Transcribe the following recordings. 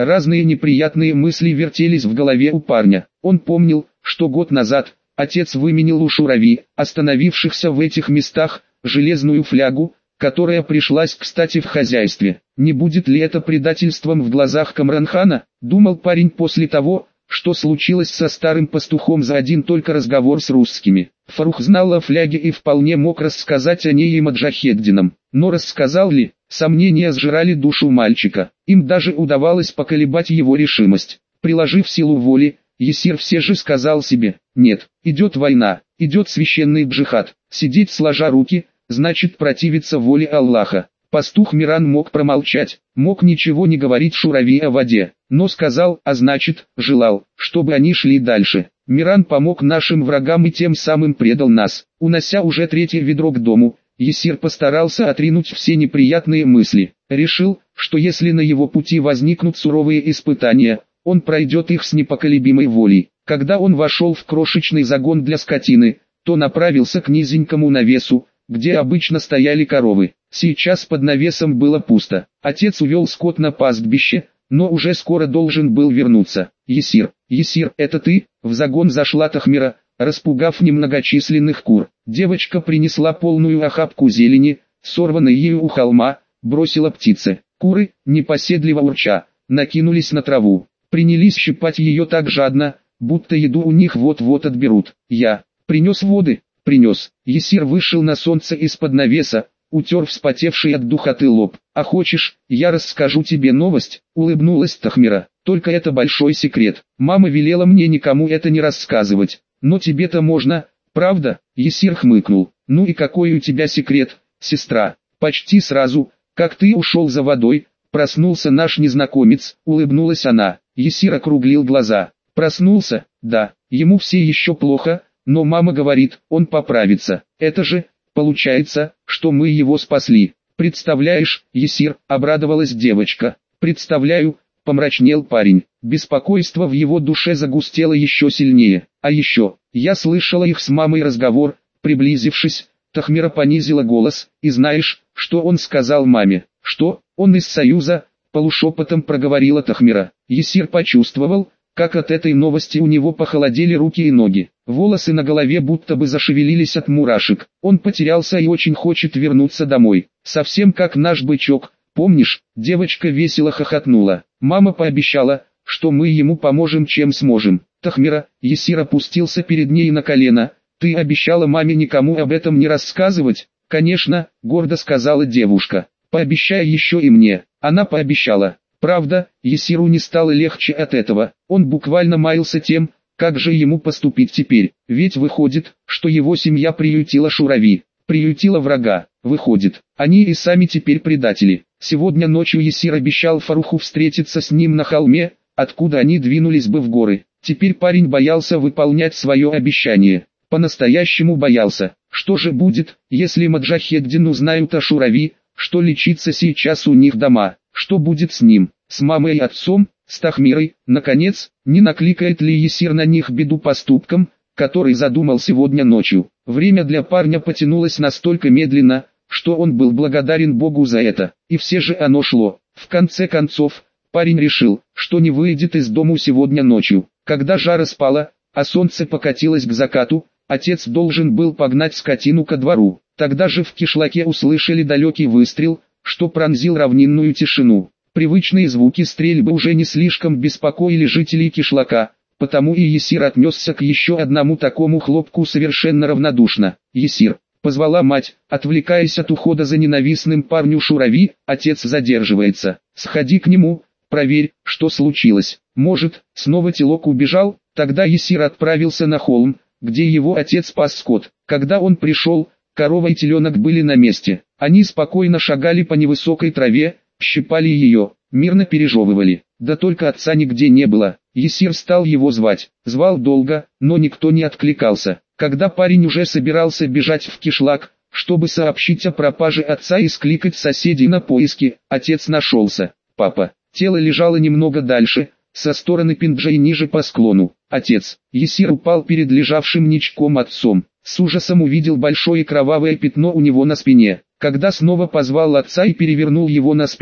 Разные неприятные мысли вертелись в голове у парня. Он помнил, что год назад отец выменил у шурави, остановившихся в этих местах, железную флягу, которая пришлась кстати в хозяйстве. Не будет ли это предательством в глазах Камранхана, думал парень после того, что случилось со старым пастухом за один только разговор с русскими. Фарух знал о фляге и вполне мог рассказать о ней и маджахеддинам, но рассказал ли, сомнения сжирали душу мальчика. Им даже удавалось поколебать его решимость. Приложив силу воли, Есир все же сказал себе: нет, идет война, идет священный джихад, сидеть сложа руки, значит противиться воле Аллаха. Пастух Миран мог промолчать, мог ничего не говорить шурави о воде, но сказал, а значит, желал, чтобы они шли дальше. Миран помог нашим врагам и тем самым предал нас. Унося уже третье ведро к дому, Есир постарался отринуть все неприятные мысли. Решил, что если на его пути возникнут суровые испытания, он пройдет их с непоколебимой волей. Когда он вошел в крошечный загон для скотины, то направился к низенькому навесу, где обычно стояли коровы. Сейчас под навесом было пусто. Отец увел скот на пастбище, но уже скоро должен был вернуться. Есир, это ты?» В загон зашла Тахмира, распугав немногочисленных кур. Девочка принесла полную охапку зелени, сорванной ею у холма, бросила птице. Куры, непоседливо урча, накинулись на траву. Принялись щипать ее так жадно, будто еду у них вот-вот отберут. «Я принес воды?» «Принес». Есир вышел на солнце из-под навеса, утер вспотевший от духоты лоб. «А хочешь, я расскажу тебе новость?» — улыбнулась Тахмира. «Только это большой секрет. Мама велела мне никому это не рассказывать. Но тебе-то можно, правда?» Есир хмыкнул. «Ну и какой у тебя секрет, сестра?» «Почти сразу, как ты ушел за водой, проснулся наш незнакомец», — улыбнулась она. Есир округлил глаза. «Проснулся? Да, ему все еще плохо, но мама говорит, он поправится. Это же, получается, что мы его спасли. Представляешь, Есир?» — обрадовалась девочка. «Представляю», — помрачнел парень. Беспокойство в его душе загустело еще сильнее. «А еще, я слышала их с мамой разговор», — приблизившись, Тахмира понизила голос. «И знаешь, что он сказал маме?» «Что, он из Союза?» — полушепотом проговорила Тахмира. Есир почувствовал, как от этой новости у него похолодели руки и ноги. Волосы на голове будто бы зашевелились от мурашек. Он потерялся и очень хочет вернуться домой. Совсем как наш бычок, помнишь? Девочка весело хохотнула. «Мама пообещала, что мы ему поможем чем сможем». «Тахмира», Есир опустился перед ней на колено. «Ты обещала маме никому об этом не рассказывать?» «Конечно», гордо сказала девушка. «Пообещай еще и мне». Она пообещала. Правда, Есиру не стало легче от этого. Он буквально маялся тем, как же ему поступить теперь. Ведь выходит, что его семья приютила шурави, приютила врага. Выходит, они и сами теперь предатели. Сегодня ночью Есир обещал Фаруху встретиться с ним на холме, откуда они двинулись бы в горы. Теперь парень боялся выполнять свое обещание. По-настоящему боялся. Что же будет, если маджахеддин узнают о шурави, что лечится сейчас у них дома? Что будет с ним, с мамой и отцом, с Тахмирой? Наконец, не накликает ли Есир на них беду поступком, который задумал сегодня ночью? Время для парня потянулось настолько медленно, что он был благодарен Богу за это, и все же оно шло. В конце концов, парень решил, что не выйдет из дому сегодня ночью. Когда жара спала, а солнце покатилось к закату, отец должен был погнать скотину ко двору. Тогда же в кишлаке услышали далекий выстрел, что пронзил равнинную тишину. Привычные звуки стрельбы уже не слишком беспокоили жителей кишлака, потому и Есир отнесся к еще одному такому хлопку совершенно равнодушно. «Есир», — позвала мать, отвлекаясь от ухода за ненавистным парню шурави, «отец задерживается. Сходи к нему, проверь, что случилось. Может, снова телок убежал?» Тогда Есир отправился на холм, где его отец пас скот. Когда он пришел, корова и теленок были на месте. Они спокойно шагали по невысокой траве, щипали ее, мирно пережевывали. Да только отца нигде не было. Есир стал его звать. Звал долго, но никто не откликался. Когда парень уже собирался бежать в кишлак, чтобы сообщить о пропаже отца и скликать соседей на поиски, отец нашелся. «Папа». Тело лежало немного дальше, со стороны Пинджа и ниже по склону. «Отец». Есир упал перед лежавшим ничком отцом. С ужасом увидел большое кровавое пятно у него на спине. Когда снова позвал отца и перевернул его на спину,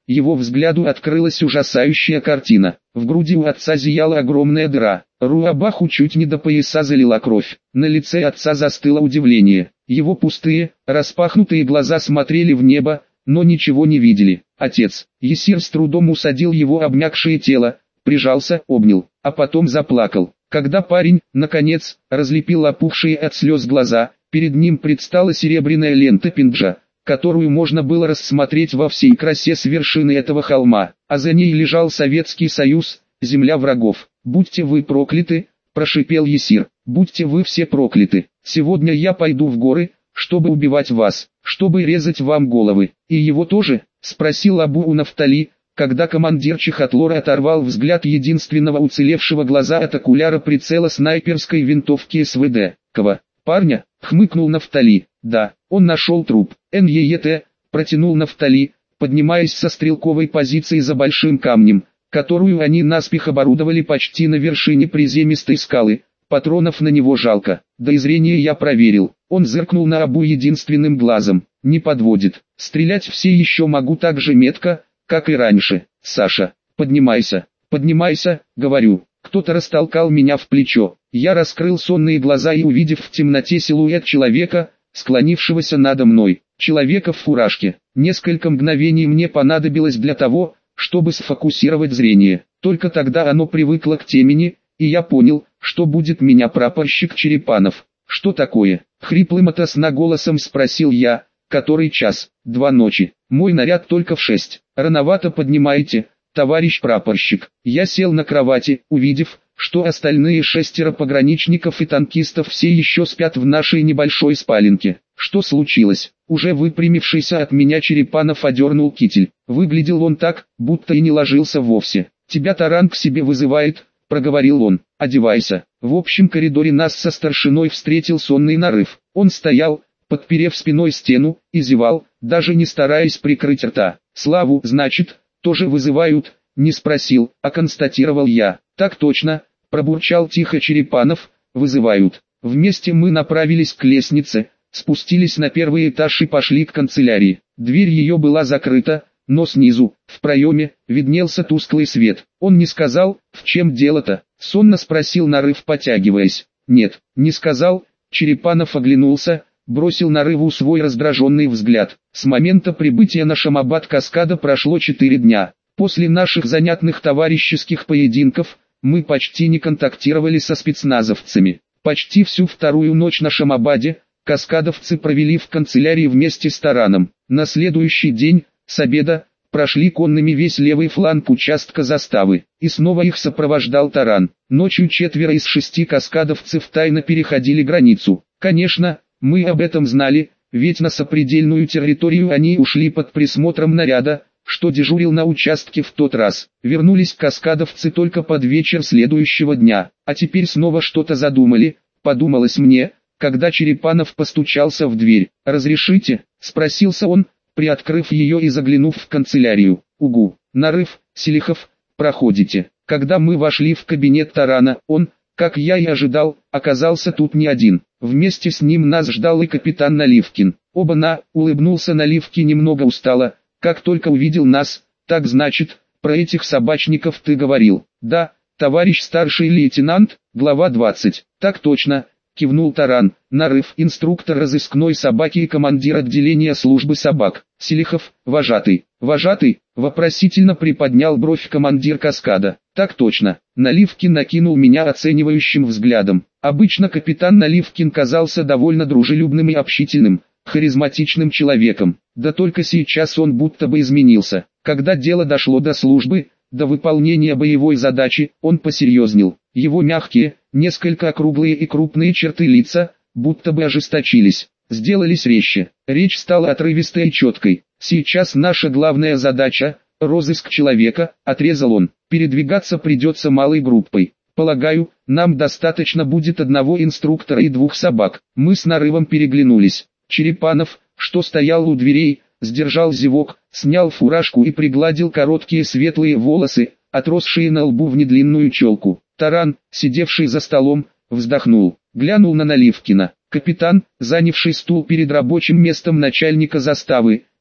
его взгляду открылась ужасающая картина. В груди у отца зияла огромная дыра. Рубаху чуть не до пояса залила кровь. На лице отца застыло удивление. Его пустые, распахнутые глаза смотрели в небо, но ничего не видели. Отец. Есир с трудом усадил его обмякшее тело, прижался, обнял, а потом заплакал. Когда парень, наконец, разлепил опухшие от слез глаза, перед ним предстала серебряная лента пинджа, которую можно было рассмотреть во всей красе с вершины этого холма, а за ней лежал Советский Союз, земля врагов. «Будьте вы прокляты», – прошипел Есир, – «будьте вы все прокляты. Сегодня я пойду в горы, чтобы убивать вас, чтобы резать вам головы». «И его тоже?» – спросил Абу-Нафтали, когда командир Чехотлора оторвал взгляд единственного уцелевшего глаза от окуляра прицела снайперской винтовки СВД. «Кого? Парня?» – хмыкнул Нафтали. «Да, он нашел труп». «НЕЕТ», – протянул Нафтали, поднимаясь со стрелковой позиции за большим камнем, которую они наспех оборудовали почти на вершине приземистой скалы. «Патронов на него жалко. Да и зрение я проверил». Он зыркнул на Абу единственным глазом. «Не подводит. Стрелять все еще могу так же метко, как и раньше. Саша, поднимайся, поднимайся», говорю. Кто-то растолкал меня в плечо. Я раскрыл сонные глаза и, увидев в темноте силуэт человека, склонившегося надо мной. Человека в фуражке. Несколько мгновений мне понадобилось для того, чтобы сфокусировать зрение. Только тогда оно привыкло к темени, и я понял, что будет меня прапорщик Черепанов. «Что такое?» — хриплым ото сна голосом спросил я. «Который час?» «2 ночи. Мой наряд только в 6. Рановато поднимаете, товарищ прапорщик». Я сел на кровати, увидев, что остальные 6 пограничников и танкистов все еще спят в нашей небольшой спаленке. «Что случилось?» Уже выпрямившийся от меня Черепанов одернул китель. Выглядел он так, будто и не ложился вовсе. «Тебя Таран к себе вызывает», — проговорил он. «Одевайся». В общем коридоре нас со старшиной встретил сонный Нарыв. Он стоял, подперев спиной стену, и зевал, даже не стараясь прикрыть рта. «Славу, значит, тоже вызывают?» — не спросил, а констатировал я. «Так точно», — пробурчал тихо Черепанов, — «вызывают». Вместе мы направились к лестнице, спустились на 1-й этаж и пошли к канцелярии. Дверь ее была закрыта, но снизу, в проеме, виднелся тусклый свет. «Он не сказал, в чем дело-то?» — сонно спросил Нарыв, потягиваясь. «Нет, не сказал». Черепанов оглянулся, бросил Нарыву свой раздраженный взгляд. С момента прибытия на Шамабад-Каскада прошло 4 дня. После наших занятных товарищеских поединков, мы почти не контактировали со спецназовцами. Почти всю 2-ю ночь на Шамабаде, каскадовцы провели в канцелярии вместе с Тараном. На следующий день, с обеда, прошли конными весь левый фланг участка заставы, и снова их сопровождал Таран. Ночью 4 из 6 каскадовцев тайно переходили границу. Конечно, мы об этом знали, ведь на сопредельную территорию они ушли под присмотром наряда, что дежурил на участке в тот раз. Вернулись каскадовцы только под вечер следующего дня, а теперь снова что-то задумали, подумалось мне, когда Черепанов постучался в дверь. «Разрешите?» — спросился он, приоткрыв ее и заглянув в канцелярию. «Угу, Нарыв, Селихов, проходите». Когда мы вошли в кабинет Тарана, он, как я и ожидал, оказался тут не один. Вместе с ним нас ждал и капитан Наливкин. «Оба-на!» — улыбнулся Наливкин немного устало, как только увидел нас. «Так значит, про этих собачников ты говорил?» «Да, товарищ старший лейтенант, глава 20. «Так точно», — кивнул Таран. «Нарыв, инструктор разыскной собаки и командир отделения службы собак. Селихов, вожатый». «Вожатый?» — вопросительно приподнял бровь командир каскада. «Так точно». Наливкин накинул меня оценивающим взглядом. Обычно капитан Наливкин казался довольно дружелюбным и общительным, харизматичным человеком. Да только сейчас он будто бы изменился. Когда дело дошло до службы, до выполнения боевой задачи, он посерьезнел. Его мягкие, несколько округлые и крупные черты лица, будто бы ожесточились, сделались резче. Речь стала отрывистой и четкой. «Сейчас наша главная задача — розыск человека», — отрезал он. «Передвигаться придется малой группой. Полагаю, нам достаточно будет 1 инструктора и 2 собак». Мы с Нарывом переглянулись. Черепанов, что стоял у дверей, сдержал зевок, снял фуражку и пригладил короткие светлые волосы, отросшие на лбу в недлинную челку. Таран, сидевший за столом, вздохнул, глянул на Наливкина. Капитан, занявший стул перед рабочим местом начальника заставы,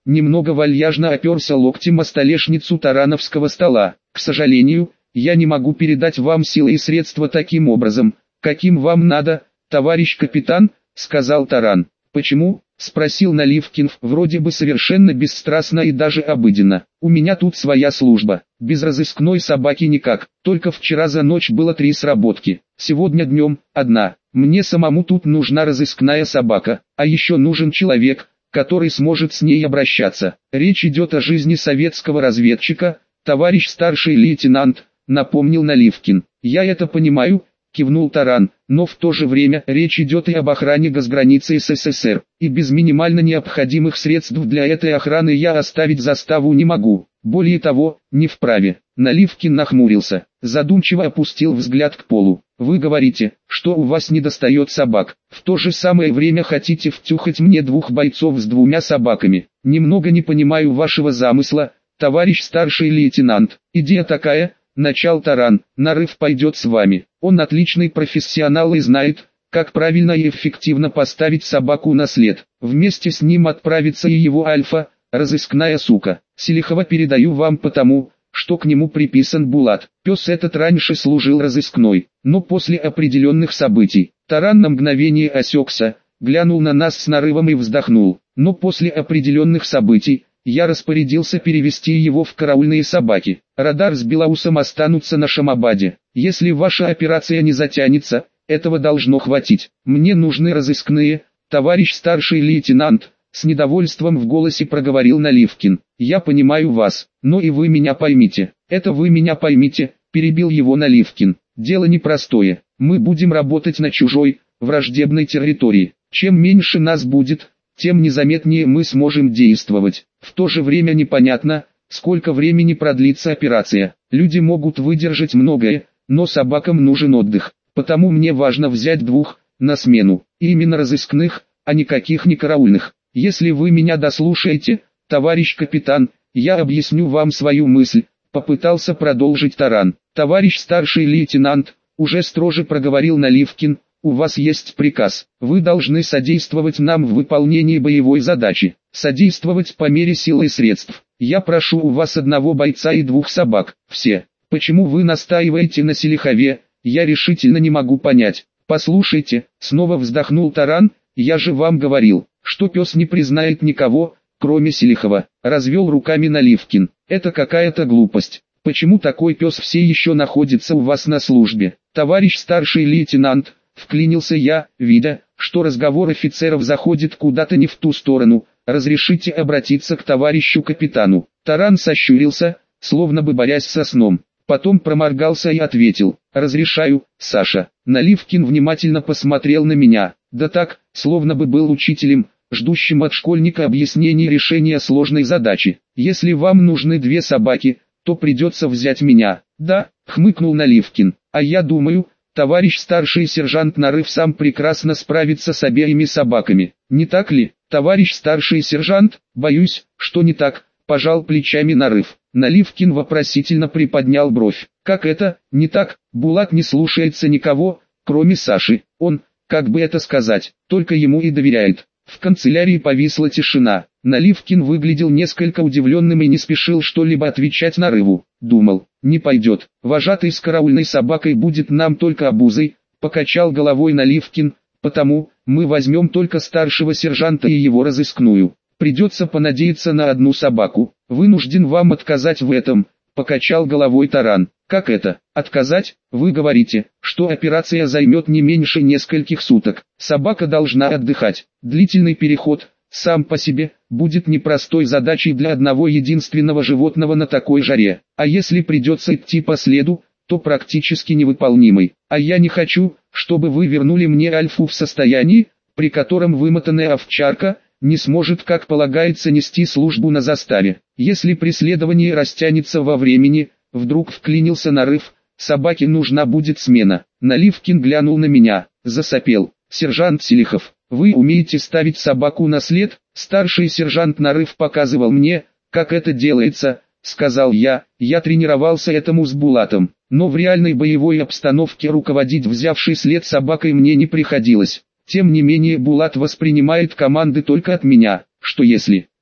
немного вальяжно оперся локтем о столешницу тарановского стола. К сожалению, я не могу передать вам силы и средства таким образом, каким вам надо, товарищ капитан, сказал Таран. Почему? Спросил Наливкин, вроде бы совершенно бесстрастно и даже обыденно. У меня тут своя служба, без разыскной собаки никак, только вчера за ночь было 3 сработки, сегодня днем одна. Мне самому тут нужна разыскная собака, а еще нужен человек, который сможет с ней обращаться. Речь идет о жизни советского разведчика, товарищ старший лейтенант, напомнил Наливкин. Я это понимаю, кивнул Таран, но в то же время речь идет и об охране госграницы СССР, и без минимально необходимых средств для этой охраны я оставить заставу не могу. Более того, не вправе. Наливкин нахмурился, задумчиво опустил взгляд к полу. Вы говорите, что у вас недостает собак, в то же самое время хотите втюхать мне 2 бойцов с 2 собаками. Немного не понимаю вашего замысла, товарищ старший лейтенант. Идея такая, начал Таран, Нарыв пойдет с вами. Он отличный профессионал и знает, как правильно и эффективно поставить собаку на след. Вместе с ним отправится и его альфа, разыскная сука. Селихова передаю вам потому, что к нему приписан Булат. Пес этот раньше служил разыскной, но после определенных событий. Таран на мгновение осекся, глянул на нас с Нарывом и вздохнул. Но после определенных событий, я распорядился перевести его в караульные собаки. Радар с Белоусом останутся на Шамабаде. Если ваша операция не затянется, этого должно хватить. Мне нужны разыскные, товарищ старший лейтенант, с недовольством в голосе проговорил Наливкин. Я понимаю вас, но и вы меня поймите. Это вы меня поймите, перебил его Наливкин. Дело непростое. Мы будем работать на чужой, враждебной территории. Чем меньше нас будет, тем незаметнее мы сможем действовать. В то же время непонятно, сколько времени продлится операция. Люди могут выдержать многое, но собакам нужен отдых. Потому мне важно взять 2 на смену. И именно разыскных, а никаких не караульных. Если вы меня дослушаете, товарищ капитан, я объясню вам свою мысль, попытался продолжить Таран. Товарищ старший лейтенант, уже строже проговорил Наливкин, у вас есть приказ. Вы должны содействовать нам в выполнении боевой задачи. Содействовать по мере сил и средств. Я прошу у вас 1 бойца и 2 собак. Все. Почему вы настаиваете на Селихове, я решительно не могу понять. Послушайте, снова вздохнул Таран, я же вам говорил, что пес не признает никого, кроме Селихова. Развел руками Наливкин. Это какая-то глупость. Почему такой пес все еще находится у вас на службе? Товарищ старший лейтенант, вклинился я, видя, что разговор офицеров заходит куда-то не в ту сторону. Разрешите обратиться к товарищу капитану. Таран сощурился, словно бы борясь со сном. Потом проморгался и ответил: разрешаю, Саша. Наливкин внимательно посмотрел на меня. Да так, словно бы был учителем, ждущим от школьника объяснений решения сложной задачи. Если вам нужны 2 собаки, то придется взять меня. Да, хмыкнул Наливкин. А я думаю, товарищ старший сержант Нарыв сам прекрасно справится с обеими собаками. Не так ли, товарищ старший сержант? Боюсь, что не так, пожал плечами Нарыв. Наливкин вопросительно приподнял бровь. Как это, не так? Булат не слушается никого, кроме Саши. Он, как бы это сказать, только ему и доверяет. В канцелярии повисла тишина. Наливкин выглядел несколько удивленным и не спешил что-либо отвечать Нарыву. Думал, не пойдет. Вожатый с караульной собакой будет нам только обузой, покачал головой Наливкин, потому мы возьмем только старшего сержанта и его разыскную. Придется понадеяться на 1 собаку. Вынужден вам отказать в этом, покачал головой Таран. Как это, отказать? Вы говорите, что операция займет не меньше нескольких суток. Собака должна отдыхать. Длительный переход, сам по себе, будет непростой задачей для одного единственного животного на такой жаре. А если придется идти по следу, то практически невыполнимой. А я не хочу, чтобы вы вернули мне Альфу в состоянии, при котором вымотанная овчарка не сможет, как полагается, нести службу на заставе. Если преследование растянется во времени, вдруг вклинился Нарыв, собаке нужна будет смена. Наливкин глянул на меня, засопел. Сержант Селихов, вы умеете ставить собаку на след? Старший сержант Нарыв показывал мне, как это делается, сказал я тренировался этому с Булатом, но в реальной боевой обстановке руководить взявшей след собакой мне не приходилось. Тем не менее Булат воспринимает команды только от меня. Что если,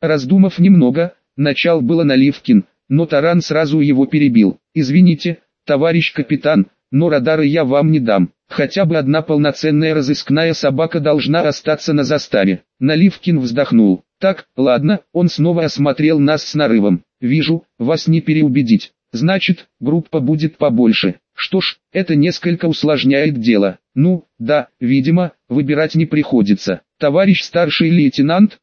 Раздумав немного, начал было Наливкин, но Таран сразу его перебил. «Извините, товарищ капитан, но радары я вам не дам. Хотя бы одна полноценная разыскная собака должна остаться на заставе». Наливкин вздохнул. «Так, ладно», он снова осмотрел нас с нарывом. «Вижу, вас не переубедить. Значит, группа будет побольше. Что ж, это несколько усложняет дело. Ну, да, видимо, выбирать не приходится. Товарищ старший лейтенант,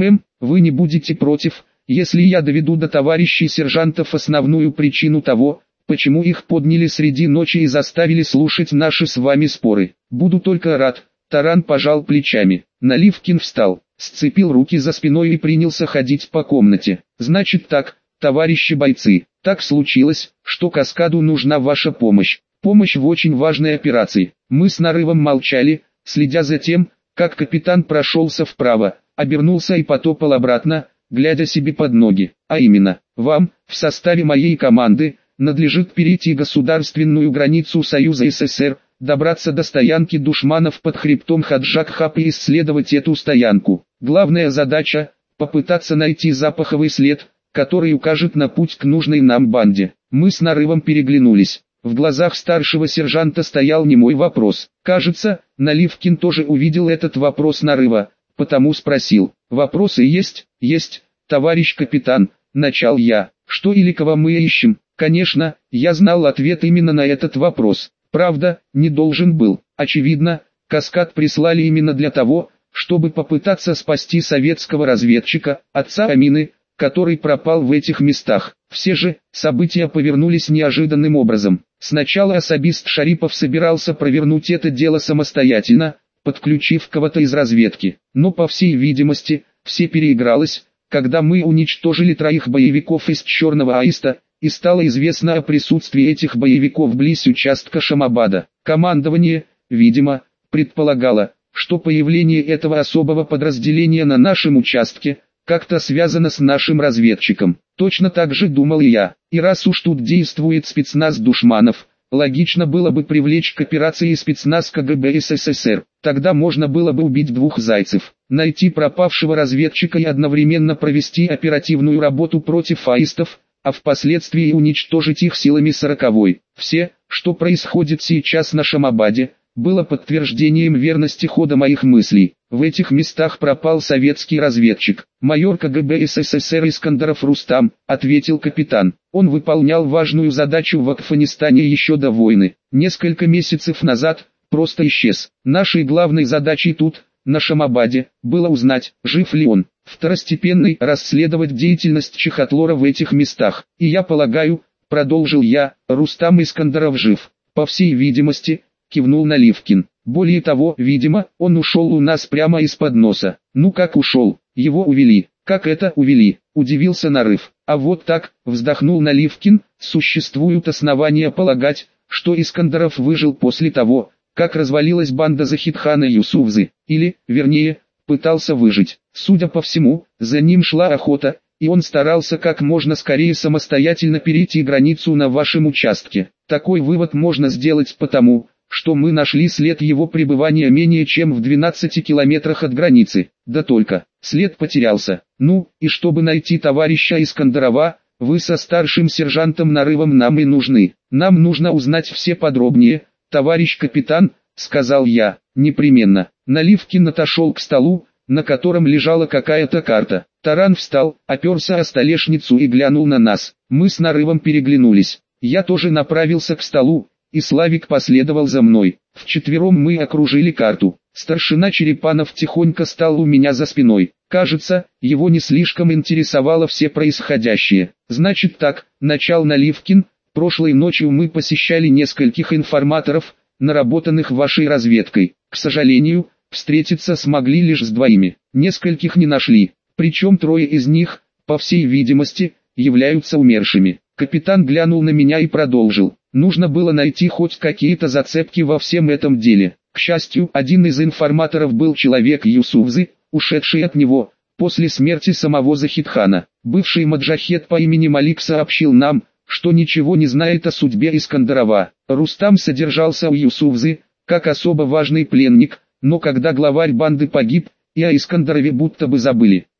вы не будете против, если я доведу до товарищей сержантов основную причину того, почему их подняли среди ночи и заставили слушать наши с вами споры. Буду только рад». Таран пожал плечами. Наливкин встал, сцепил руки за спиной и принялся ходить по комнате. «Значит так, товарищи бойцы, так случилось, что Каскаду нужна ваша помощь. Помощь в очень важной операции». Мы с Нарывом молчали, следя за тем, как капитан прошелся вправо, обернулся и потопал обратно, глядя себе под ноги. «А именно, вам, в составе моей команды, надлежит перейти государственную границу Союза СССР, добраться до стоянки душманов под хребтом Хаджак-Хап и исследовать эту стоянку. Главная задача – попытаться найти запаховый след, который укажет на путь к нужной нам банде». Мы с Нарывом переглянулись. В глазах старшего сержанта стоял немой вопрос. Кажется, Наливкин тоже увидел этот вопрос Нарыва, потому спросил. «Вопросы есть?» «Есть, товарищ капитан», – начал я. «Что или кого мы ищем?» Конечно, я знал ответ именно на этот вопрос. Правда, не должен был. Очевидно, Каскад прислали именно для того, чтобы попытаться спасти советского разведчика, отца Амины, который пропал в этих местах. Все же, события повернулись неожиданным образом. Сначала особист Шарипов собирался провернуть это дело самостоятельно, подключив кого-то из разведки. Но по всей видимости, все переигралось, когда мы уничтожили 3 боевиков из Черного Аиста, и стало известно о присутствии этих боевиков близ участка Шамабада. Командование, видимо, предполагало, что появление этого особого подразделения на нашем участке как-то связано с нашим разведчиком. Точно так же думал и я. И раз уж тут действует спецназ душманов, логично было бы привлечь к операции спецназ КГБ СССР. Тогда можно было бы убить 2 зайцев, найти пропавшего разведчика и одновременно провести оперативную работу против аистов, а впоследствии уничтожить их силами 40-й. Все, что происходит сейчас на Шамабаде, было подтверждением верности хода моих мыслей. В этих местах пропал советский разведчик. «Майор КГБ СССР Искандаров Рустам», — ответил капитан. «Он выполнял важную задачу в Афганистане еще до войны. Несколько месяцев назад просто исчез. Нашей главной задачей тут, на Шамабаде, было узнать, жив ли он. Второстепенной — расследовать деятельность Чехотлора в этих местах. И я полагаю, продолжил я, Рустам Искандаров жив. По всей видимости», — кивнул Наливкин. «Более того, видимо, он ушел у нас прямо из-под носа». «Ну как ушел? Его увели». «Как это увели?» — удивился Нарыв. «А вот так», — вздохнул Наливкин, — «существуют основания полагать, что Искандаров выжил после того, как развалилась банда Захидхана Юсуфзы, или, вернее, пытался выжить. Судя по всему, за ним шла охота, и он старался как можно скорее самостоятельно перейти границу на вашем участке. Такой вывод можно сделать потому, что мы нашли след его пребывания менее чем в 12 километрах от границы. Да только, след потерялся. Ну, и чтобы найти товарища Искандарова, вы со старшим сержантом Нарывом нам и нужны. Нам нужно узнать все подробнее, товарищ капитан», — сказал я. «Непременно». Наливкин отошел к столу, на котором лежала какая-то карта. Таран встал, оперся о столешницу и глянул на нас. Мы с Нарывом переглянулись. Я тоже направился к столу, и Славик последовал за мной. Вчетвером мы окружили карту. Старшина Черепанов тихонько стал у меня за спиной. Кажется, его не слишком интересовало все происходящее. «Значит так», — начал Наливкин, — «прошлой ночью мы посещали нескольких информаторов, наработанных вашей разведкой. К сожалению, встретиться смогли лишь с 2. Нескольких не нашли, причем 3 из них, по всей видимости, являются умершими». Капитан глянул на меня и продолжил. «Нужно было найти хоть какие-то зацепки во всем этом деле. К счастью, один из информаторов был человек Юсуфзы, ушедший от него, после смерти самого Захидхана. Бывший маджахед по имени Малик сообщил нам, что ничего не знает о судьбе Искандарова. Рустам содержался у Юсуфзы, как особо важный пленник, но когда главарь банды погиб, и о Искандарове будто бы забыли.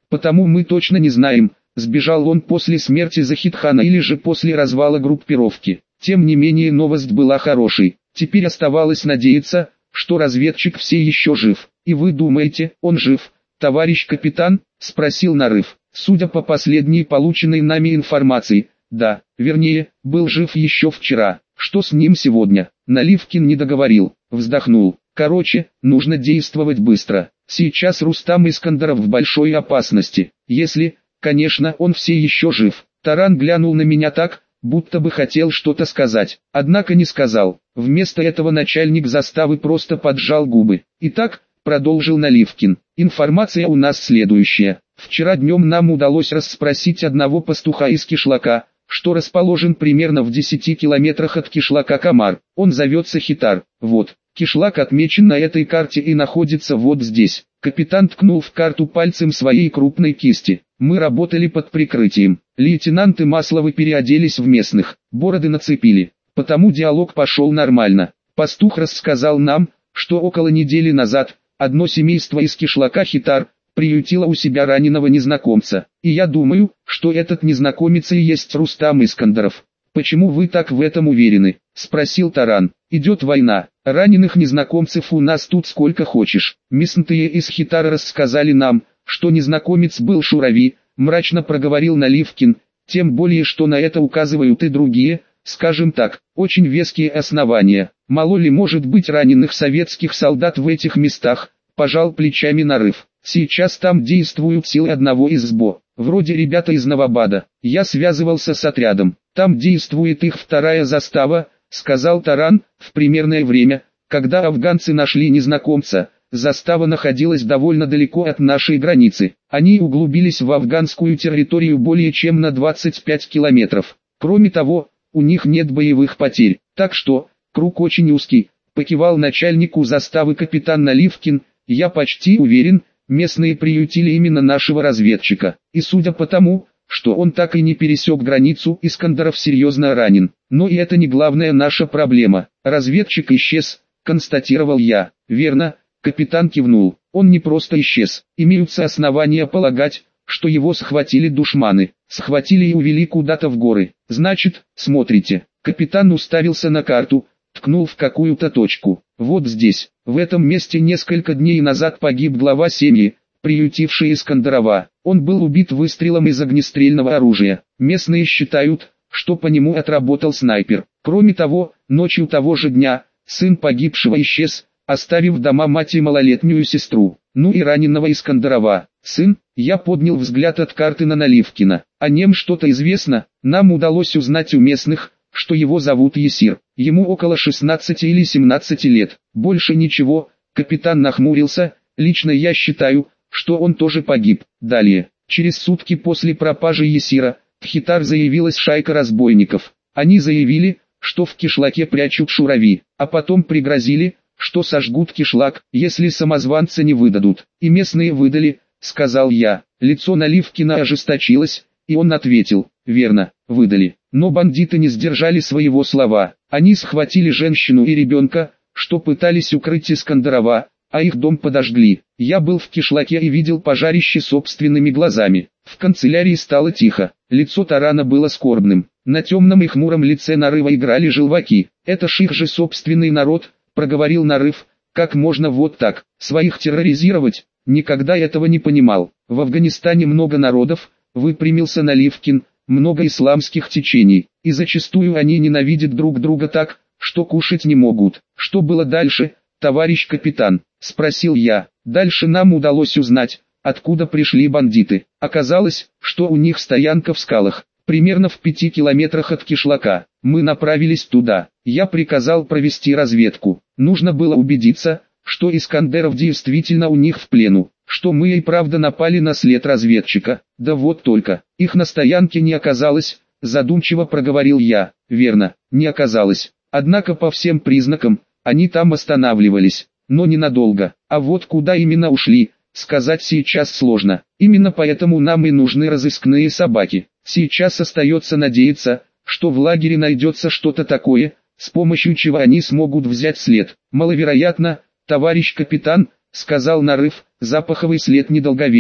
Потому мы точно не знаем, сбежал он после смерти Захидхана или же после развала группировки. Тем не менее новость была хорошей. Теперь оставалось надеяться, что разведчик все еще жив. И вы думаете, он жив, товарищ капитан? Спросил Нарыв. Судя по последней полученной нами информации, да, вернее, был жив еще вчера. Что с ним сегодня? Наливкин не договорил, вздохнул. Короче, нужно действовать быстро. Сейчас Рустам Искандаров в большой опасности. Если, конечно, он все еще жив. Таран глянул на меня так, будто бы хотел что-то сказать, однако не сказал. Вместо этого начальник заставы просто поджал губы. Итак, продолжил Наливкин, информация у нас следующая. Вчера днем нам удалось расспросить одного пастуха из Кишлака, что расположен примерно в 10 километрах от Кишлака Камар. Он зовется Хитар. Вот, Кишлак отмечен на этой карте и находится вот здесь. Капитан ткнул в карту пальцем своей крупной кисти. Мы работали под прикрытием. Лейтенанты Масловы переоделись в местных, бороды нацепили. Потому диалог пошел нормально. Пастух рассказал нам, что около недели назад одно семейство из Кишлака Хитар приютило у себя раненого незнакомца. И я думаю, что этот незнакомец и есть Рустам Искандаров. «Почему вы так в этом уверены?» – спросил Таран. «Идет война. Раненых незнакомцев у нас тут сколько хочешь. Местные из Хитара рассказали нам, что незнакомец был Шурави», – мрачно проговорил Наливкин, «тем более что на это указывают и другие, скажем так, очень веские основания. Мало ли может быть раненых советских солдат в этих местах», – пожал плечами Нарыв. «Сейчас там действуют силы одного из СБО, вроде ребята из Новобада. Я связывался с отрядом, там действует их вторая застава», – сказал Таран. «В примерное время, когда афганцы нашли незнакомца, застава находилась довольно далеко от нашей границы. Они углубились в афганскую территорию более чем на 25 километров. Кроме того, у них нет боевых потерь, так что, круг очень узкий», – покивал начальнику заставы капитан Наливкин. «Я почти уверен, местные приютили именно нашего разведчика, и судя по тому, что он так и не пересек границу, Искандаров серьезно ранен. Но и это не главная наша проблема. Разведчик исчез», – констатировал я. «Верно», – капитан кивнул. «Он не просто исчез. Имеются основания полагать, что его схватили душманы. Схватили и увели куда-то в горы. Значит, смотрите». Капитан уставился на карту, ткнул в какую-то точку. «Вот здесь, в этом месте несколько дней назад погиб глава семьи, приютивший Искандарова. Он был убит выстрелом из огнестрельного оружия. Местные считают, что по нему отработал снайпер. Кроме того, ночью того же дня, сын погибшего исчез, оставив дома мать и малолетнюю сестру. Ну и раненого Искандарова. Сын?» Я поднял взгляд от карты на Наливкина. «О нем что-то известно?» «Нам удалось узнать у местных, что его зовут Есир. Ему около 16 или 17 лет. Больше ничего». Капитан нахмурился. «Лично я считаю, что он тоже погиб». Далее. Через сутки после пропажи Есира, в Хитар заявилась шайка разбойников. Они заявили, что в кишлаке прячут Шурави, а потом пригрозили, что сожгут кишлак, если самозванца не выдадут. И местные выдали, сказал я. Лицо Наливкина ожесточилось, и он ответил: «Верно, выдали». Но бандиты не сдержали своего слова. Они схватили женщину и ребенка, что пытались укрыть Искандарова, а их дом подожгли. Я был в кишлаке и видел пожарище собственными глазами. В канцелярии стало тихо. Лицо Тарана было скорбным. На темном и хмуром лице Нарыва играли желваки. «Это ж их же собственный народ», — проговорил Нарыв. «Как можно вот так своих терроризировать? Никогда этого не понимал. В Афганистане много народов», — выпрямился Наливкин, «много исламских течений, и зачастую они ненавидят друг друга так, что кушать не могут». «Что было дальше, товарищ капитан?» — спросил я. «Дальше нам удалось узнать, откуда пришли бандиты. Оказалось, что у них стоянка в скалах, примерно в 5 километрах от кишлака. Мы направились туда. Я приказал провести разведку. Нужно было убедиться, что Искандеров действительно у них в плену, что мы и правда напали на след разведчика. Да вот только, их на стоянке не оказалось», — задумчиво проговорил я. «Верно, не оказалось. Однако по всем признакам, они там останавливались, но ненадолго. А вот куда именно ушли, сказать сейчас сложно. Именно поэтому нам и нужны разыскные собаки. Сейчас остается надеяться, что в лагере найдется что-то такое, с помощью чего они смогут взять след. Маловероятно, товарищ капитан», — сказал Нарыв, — «запаховый след недолговечен.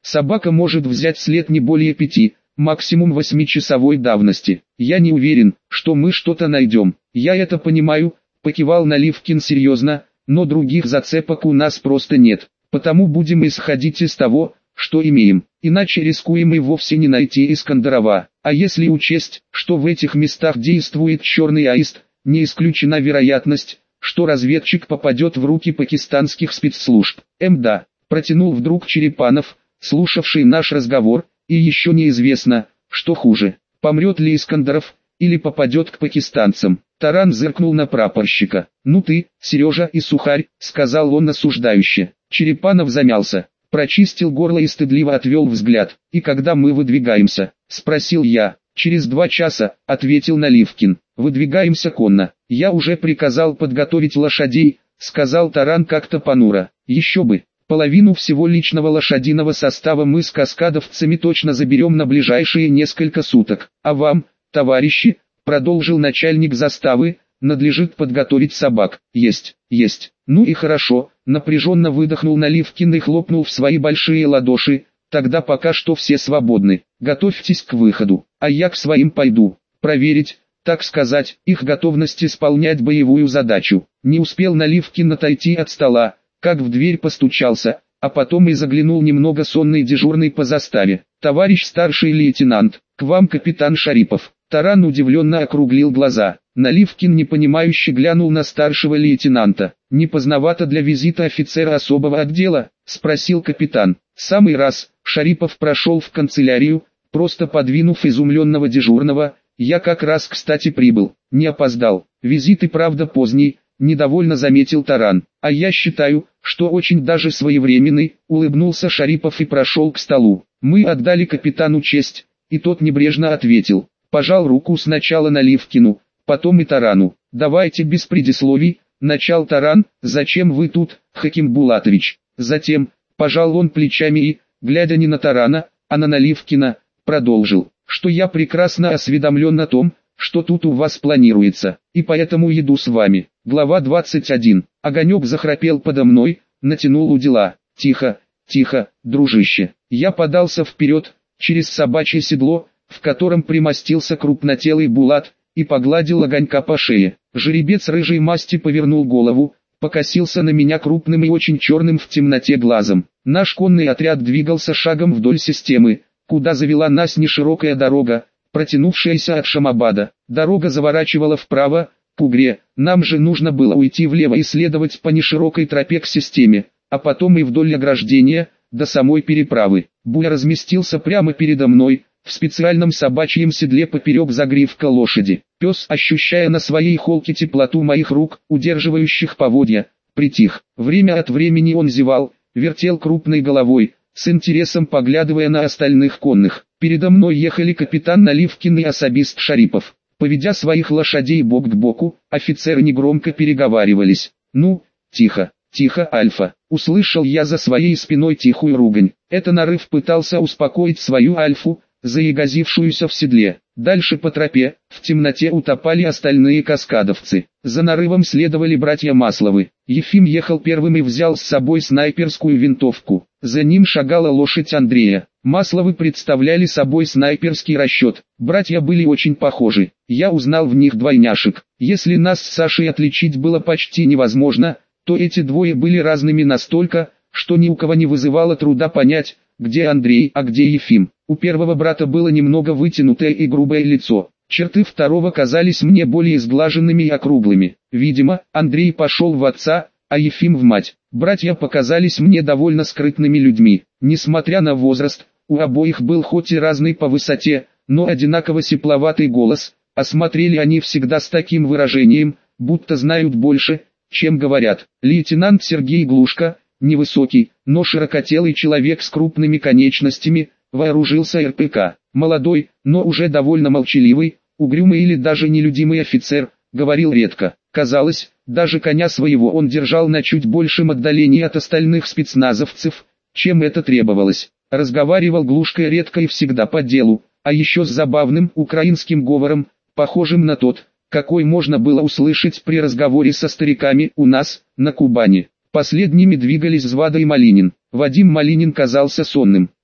Собака может взять след не более 5, максимум 8-часовой давности. Я не уверен, что мы что-то найдем. Я это понимаю, покивал Наливкин серьезно, но других зацепок у нас просто нет. Потому будем исходить из того, что имеем. Иначе рискуем и вовсе не найти Искандерова. А если учесть, что в этих местах действует черный аист, не исключена вероятность, что разведчик попадет в руки пакистанских спецслужб. Да, протянул вдруг Черепанов, слушавший наш разговор, и еще неизвестно, что хуже, помрет ли Искандеров, или попадет к пакистанцам. Таран зыркнул на прапорщика. «Ну ты, Сережа и Сухарь», — сказал он осуждающе. Черепанов замялся, прочистил горло и стыдливо отвел взгляд. «И когда мы выдвигаемся?» — спросил я. «Через 2 часа», — ответил Наливкин. «Выдвигаемся конно. Я уже приказал подготовить лошадей», — сказал Таран как-то понуро. «Еще бы, половину всего личного лошадиного состава мы с каскадовцами точно заберем на ближайшие несколько суток. А вам, товарищи», — продолжил начальник заставы, — «надлежит подготовить собак». «Есть, есть». «Ну и хорошо», — напряженно выдохнул Наливкин и хлопнул в свои большие ладоши. «Тогда пока что все свободны. Готовьтесь к выходу, а я к своим пойду. Проверить, так сказать, их готовность исполнять боевую задачу». Не успел Наливкин отойти от стола, как в дверь постучался, а потом и заглянул немного сонный дежурный по заставе. «Товарищ старший лейтенант, к вам капитан Шарипов». Таран удивленно округлил глаза. Наливкин непонимающе глянул на старшего лейтенанта. «Не поздновато для визита офицера особого отдела?» — спросил капитан. «Самый раз». Шарипов прошел в канцелярию, просто подвинув изумленного дежурного. «Я как раз кстати прибыл, не опоздал. Визит и правда поздний», — недовольно заметил Таран. «А я считаю, что очень даже своевременный», — улыбнулся Шарипов и прошел к столу. «Мы отдали капитану честь», и тот небрежно ответил. Пожал руку сначала Наливкину, потом и Тарану. «Давайте без предисловий», — начал Таран. «Зачем вы тут, Хаким Булатович?» Затем, пожал он плечами и, глядя не на Тарана, а на Наливкина, продолжил, что я прекрасно осведомлен о том, что тут у вас планируется, и поэтому еду с вами. Глава 21. Огонек захрапел подо мной, натянул удила. «Тихо, тихо, дружище». Я подался вперед, через собачье седло, в котором примостился крупнотелый Булат, и погладил огонька по шее. Жеребец рыжей масти повернул голову, покосился на меня крупным и очень черным в темноте глазом. Наш конный отряд двигался шагом вдоль системы, куда завела нас неширокая дорога, протянувшаяся от Шамабада. Дорога заворачивала вправо, к Угре, нам же нужно было уйти влево и следовать по неширокой тропе к системе, а потом и вдоль ограждения, до самой переправы. Буя разместился прямо передо мной, в специальном собачьем седле поперек загривка лошади. Пес, ощущая на своей холке теплоту моих рук, удерживающих поводья, притих. Время от времени он зевал, вертел крупной головой, с интересом поглядывая на остальных конных. Передо мной ехали капитан Наливкин и особист Шарипов. Поведя своих лошадей бок к боку, офицеры негромко переговаривались. «Ну, тихо, тихо, Альфа!» Услышал я за своей спиной тихую ругань. Это Нарыв пытался успокоить свою Альфу, заягозившуюся в седле. Дальше по тропе, в темноте утопали остальные каскадовцы. За Нарывом следовали братья Масловы. Ефим ехал первым и взял с собой снайперскую винтовку. За ним шагала лошадь Андрея. Масловы представляли собой снайперский расчет. Братья были очень похожи. Я узнал в них двойняшек. Если нас с Сашей отличить было почти невозможно, то эти двое были разными настолько, что ни у кого не вызывало труда понять, где Андрей, а где Ефим. У первого брата было немного вытянутое и грубое лицо. Черты второго казались мне более сглаженными и округлыми. Видимо, Андрей пошел в отца, а Ефим в мать. Братья показались мне довольно скрытными людьми. Несмотря на возраст, у обоих был хоть и разный по высоте, но одинаково сипловатый голос, а смотрели они всегда с таким выражением, будто знают больше, чем говорят. Лейтенант Сергей Глушко, невысокий, но широкотелый человек с крупными конечностями, вооружился РПК. Молодой, но уже довольно молчаливый, угрюмый или даже нелюдимый офицер, говорил редко. Казалось, даже коня своего он держал на чуть большем отдалении от остальных спецназовцев, чем это требовалось. Разговаривал Глушко редко и всегда по делу, а еще с забавным украинским говором, похожим на тот, какой можно было услышать при разговоре со стариками у нас, на Кубани. Последними двигались Звада и Малинин. Вадим Малинин казался сонным.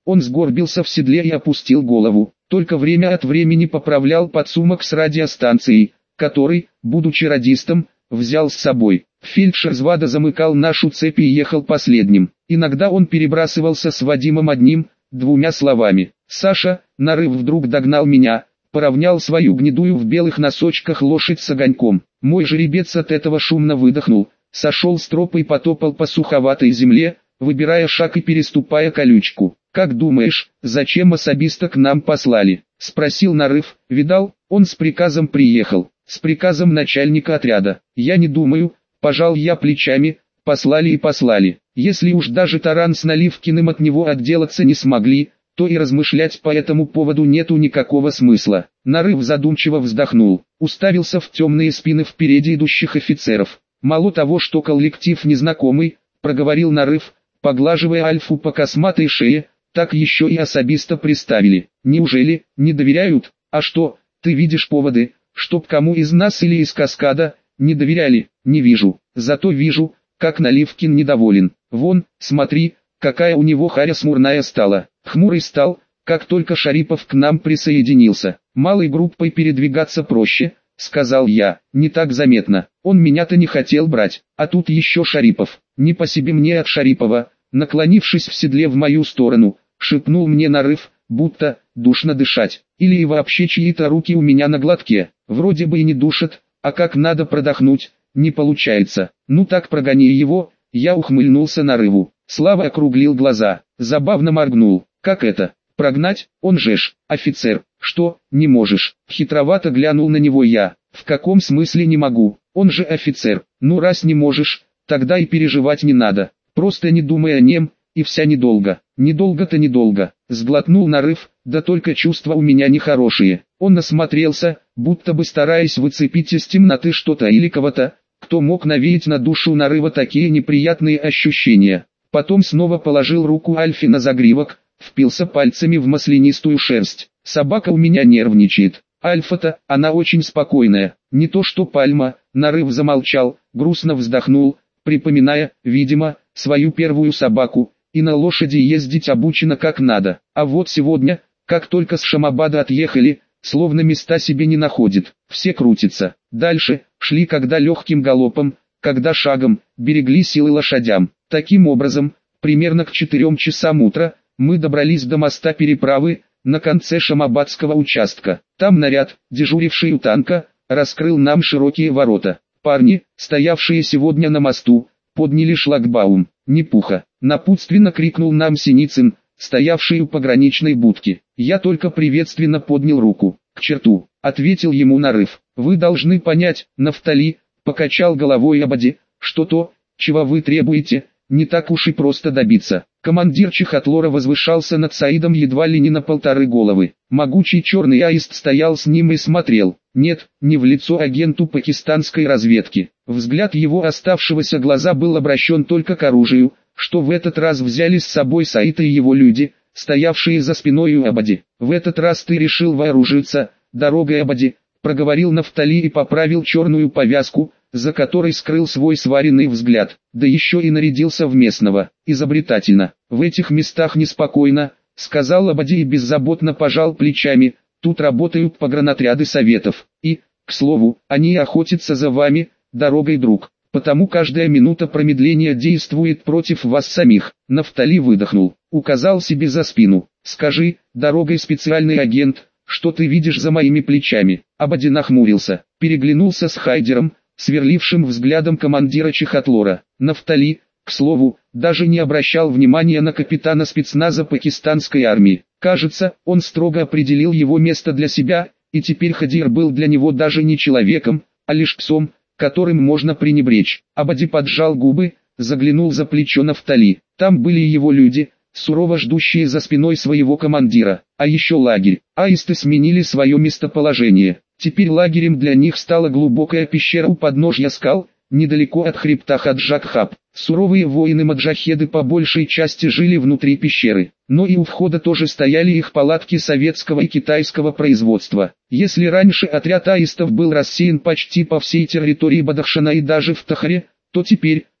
Он сгорбился в седле и опустил голову, только время от времени поправлял подсумок с радиостанцией, который, будучи радистом, взял с собой. Фельдшер взвода замыкал нашу цепь и ехал последним. Иногда он перебрасывался с Вадимом одним-двумя словами. Саша, Нарыв вдруг догнал меня, поравнял свою гнедую в белых носочках лошадь с огоньком. Мой жеребец от этого шумно выдохнул, сошел с тропы и потопал по суховатой земле, выбирая шаг и переступая колючку. «Как думаешь, зачем особиста к нам послали?» — спросил Нарыв. «Видал, он с приказом приехал, с приказом начальника отряда. Я не думаю, пожал я плечами, послали и послали. Если уж даже Таран с Наливкиным от него отделаться не смогли, то и размышлять по этому поводу нету никакого смысла». Нарыв задумчиво вздохнул, уставился в темные спины впереди идущих офицеров. «Мало того, что коллектив незнакомый», — проговорил Нарыв, поглаживая Альфу по косматой шее, так еще и особисто приставили. «Неужели, не доверяют? А что, ты видишь поводы, чтоб кому из нас или из Каскада не доверяли?» «Не вижу, зато вижу, как Наливкин недоволен. Вон, смотри, какая у него харя смурная стала». Хмурый стал, как только Шарипов к нам присоединился. «Малой группой передвигаться проще», — сказал я, — «не так заметно. Он меня-то не хотел брать, а тут еще Шарипов. Не по себе мне от Шарипова». Наклонившись в седле в мою сторону, шепнул мне Нарыв, будто душно дышать, или и вообще чьи-то руки у меня на глотке. Вроде бы и не душат, а как надо продохнуть, не получается. «Ну так прогони его», — я ухмыльнулся Нарыву. Слава округлил глаза, забавно моргнул. «Как это? Прогнать? Он же ж офицер». «Что, не можешь?» Хитровато глянул на него я. «В каком смысле не могу? Он же офицер». «Ну раз не можешь, тогда и переживать не надо. Просто не думай о нем, и вся недолго». «Недолго-то недолго», — сглотнул Нарыв, «да только чувства у меня нехорошие». Он осмотрелся, будто бы стараясь выцепить из темноты что-то или кого-то, кто мог навеять на душу Нарыва такие неприятные ощущения. Потом снова положил руку Альфе на загривок, впился пальцами в маслянистую шерсть. «Собака у меня нервничает. Альфа-то, она очень спокойная, не то что Пальма». Нарыв замолчал, грустно вздохнул, припоминая, видимо, свою первую собаку, и на лошади ездить обучена как надо. А вот сегодня, как только с Шамабада отъехали, словно места себе не находит, все крутятся. Дальше, шли когда легким галопом, когда шагом, берегли силы лошадям. Таким образом, примерно к 4 часам утра, мы добрались до моста переправы, на конце Шамабадского участка. Там наряд, дежуривший у танка, раскрыл нам широкие ворота. Парни, стоявшие сегодня на мосту, подняли шлагбаум. «Не пуха!» — напутственно крикнул нам Синицын, стоявший у пограничной будки. Я только приветственно поднял руку. «К черту!» — ответил ему Нарыв. «Вы должны понять, Нафтали», — покачал головой Абади, — «что то, чего вы требуете, не так уж и просто добиться». Командир Чехотлора возвышался над Саидом едва ли не на 1,5 головы. Могучий черный аист стоял с ним и смотрел. Нет, не в лицо агенту пакистанской разведки. Взгляд его оставшегося глаза был обращен только к оружию, что в этот раз взяли с собой Саид и его люди, стоявшие за спиной у Абади. «В этот раз ты решил вооружиться, дорогой Абади», — проговорил Нафтали и поправил черную повязку, за которой скрыл свой сваренный взгляд, да еще и нарядился в местного. «Изобретательно. В этих местах неспокойно», — сказал Абади и беззаботно пожал плечами. «Тут работают погранотряды советов. И, к слову, они охотятся за вами, дорогой друг. Потому каждая минута промедления действует против вас самих». Нафтали выдохнул, указал себе за спину. «Скажи, дорогой специальный агент, что ты видишь за моими плечами?» Абади нахмурился, переглянулся с Хайдером, сверлившим взглядом командира Чехотлора. Нафтали, к слову, даже не обращал внимания на капитана спецназа пакистанской армии. Кажется, он строго определил его место для себя, и теперь Хадир был для него даже не человеком, а лишь псом, которым можно пренебречь. Абади поджал губы, заглянул за плечо Нафтали. Там были его люди, сурово ждущие за спиной своего командира, а еще лагерь. Аисты сменили свое местоположение. Теперь лагерем для них стала глубокая пещера у подножья скал, недалеко от хребта Хаджак-Хаб. Суровые воины-маджахеды по большей части жили внутри пещеры, но и у входа тоже стояли их палатки советского и китайского производства. Если раньше отряд аистов был рассеян почти по всей территории Бадахшана и даже в Тахаре, то теперь,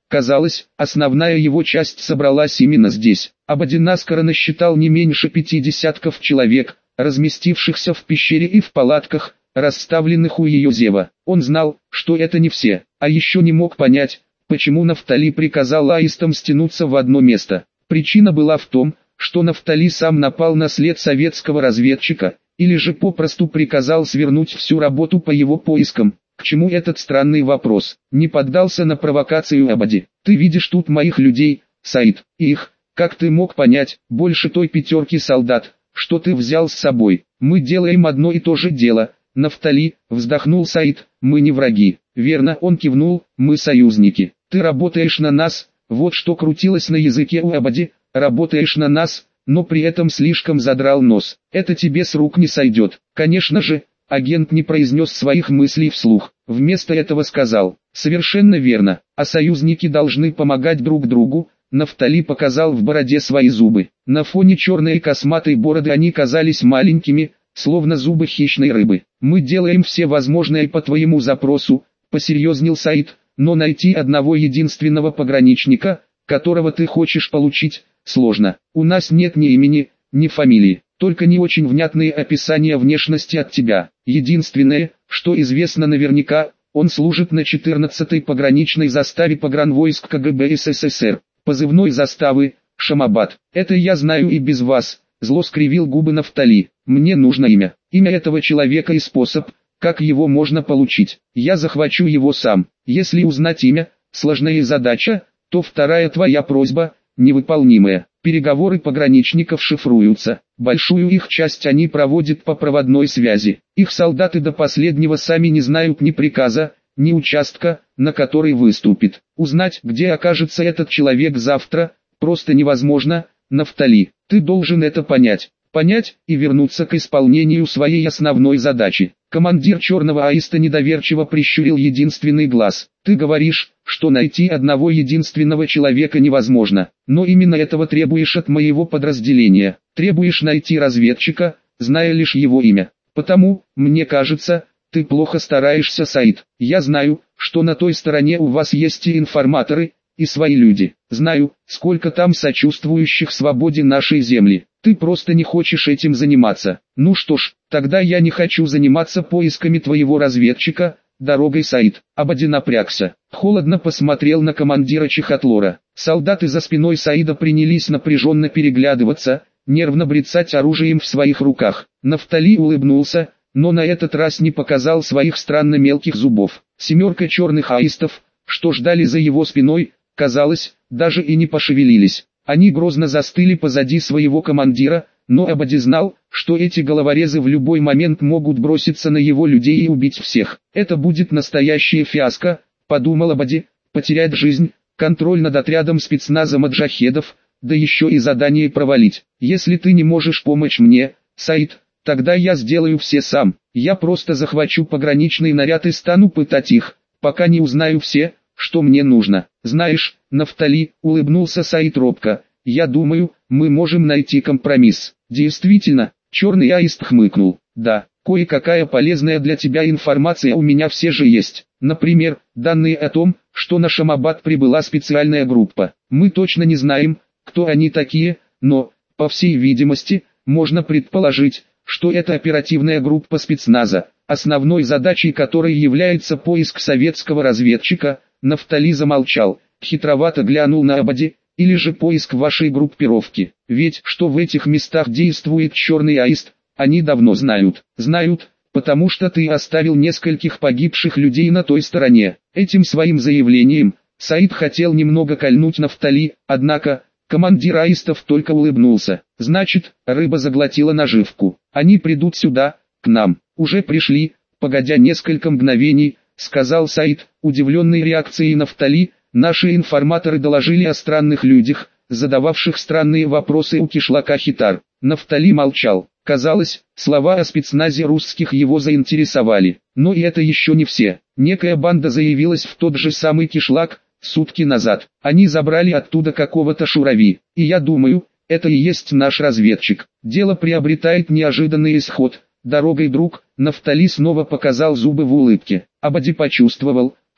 Казалось, основная его часть собралась именно здесь. Абади наскоро насчитал не меньше 5 десятков человек, разместившихся в пещере и в палатках, расставленных у ее зева. Он знал, что это не все, а еще не мог понять, почему Нафтали приказал аистам стянуться в одно место. Причина была в том, что Нафтали сам напал на след советского разведчика, или же попросту приказал свернуть всю работу по его поискам. К чему этот странный вопрос? Не поддался на провокацию Абади. Ты видишь тут моих людей, Саид, и их, как ты мог понять, больше той 5 солдат, что ты взял с собой. Мы делаем одно и то же дело. Нафтали, вздохнул Саид, мы не враги. Верно, он кивнул, мы союзники. Ты работаешь на нас, вот что крутилось на языке у Абади, работаешь на нас, но при этом слишком задрал нос. Это тебе с рук не сойдет. Конечно же, агент не произнес своих мыслей вслух. Вместо этого сказал, совершенно верно, а союзники должны помогать друг другу. Нафтали показал в бороде свои зубы. На фоне черной и косматой бороды они казались маленькими, словно зубы хищной рыбы. Мы делаем все возможное по твоему запросу, посерьезнел Саид, но найти одного единственного пограничника, которого ты хочешь получить, сложно. У нас нет ни имени, ни фамилии, только не очень внятные описания внешности от тебя. Единственное, что известно наверняка, он служит на 14-й пограничной заставе погранвойск КГБ СССР. Позывной заставы – Шамабад. Это я знаю и без вас, зло скривил губы Нафтали. Мне нужно имя. Имя этого человека и способ, как его можно получить. Я захвачу его сам. Если узнать имя – сложная задача, то вторая твоя просьба – невыполнимая. Переговоры пограничников шифруются. Большую их часть они проводят по проводной связи. Их солдаты до последнего сами не знают ни приказа, ни участка, на который выступит. Узнать, где окажется этот человек завтра, просто невозможно. Нафтали, ты должен это понять. Понять и вернуться к исполнению своей основной задачи. Командир черного аиста недоверчиво прищурил единственный глаз. Ты говоришь, что найти одного единственного человека невозможно, но именно этого требуешь от моего подразделения. Требуешь найти разведчика, зная лишь его имя. Потому, мне кажется, ты плохо стараешься, Саид. Я знаю, что на той стороне у вас есть и информаторы, и свои люди. Знаю, сколько там сочувствующих свободе нашей земли. Ты просто не хочешь этим заниматься. Ну что ж, тогда я не хочу заниматься поисками твоего разведчика, дорогой, Саид. Абади напрягся. Холодно посмотрел на командира Чехотлора. Солдаты за спиной Саида принялись напряженно переглядываться, нервно брецать оружием в своих руках. Нафтали улыбнулся, но на этот раз не показал своих странно мелких зубов. 7 черных аистов, что ждали за его спиной, казалось, даже и не пошевелились. Они грозно застыли позади своего командира, но Абади знал, что эти головорезы в любой момент могут броситься на его людей и убить всех. Это будет настоящее фиаско, подумал Абади, потерять жизнь, контроль над отрядом спецназа маджахедов, да еще и задание провалить. Если ты не можешь помочь мне, Саид, тогда я сделаю все сам. Я просто захвачу пограничный наряд и стану пытать их, пока не узнаю все, что мне нужно. Знаешь, Нафтали, улыбнулся Саид робко, я думаю, мы можем найти компромисс. Действительно, черный аист хмыкнул. Да, кое-какая полезная для тебя информация у меня все же есть. Например, данные о том, что на Шамабад прибыла специальная группа. Мы точно не знаем, кто они такие, но, по всей видимости, можно предположить, что это оперативная группа спецназа, основной задачей которой является поиск советского разведчика. Нафтали замолчал, хитровато глянул на Абади, или же поиск вашей группировки. Ведь, что в этих местах действует черный аист, они давно знают. Знают, потому что ты оставил нескольких погибших людей на той стороне. Этим своим заявлением, Саид хотел немного кольнуть Нафтали, однако, командир аистов только улыбнулся. Значит, рыба заглотила наживку. Они придут сюда, к нам. Уже пришли, погодя несколько мгновений, сказал Саид, удивленный реакцией Нафтали. Наши информаторы доложили о странных людях, задававших странные вопросы у кишлака Хитар. Нафтали молчал. Казалось, слова о спецназе русских его заинтересовали. Но и это еще не все. Некая банда заявилась в тот же самый кишлак, сутки назад. Они забрали оттуда какого-то шурави. И я думаю, это и есть наш разведчик. Дело приобретает неожиданный исход. Дорогой, друг, Нафтали снова показал зубы в улыбке. Абади почувствовал,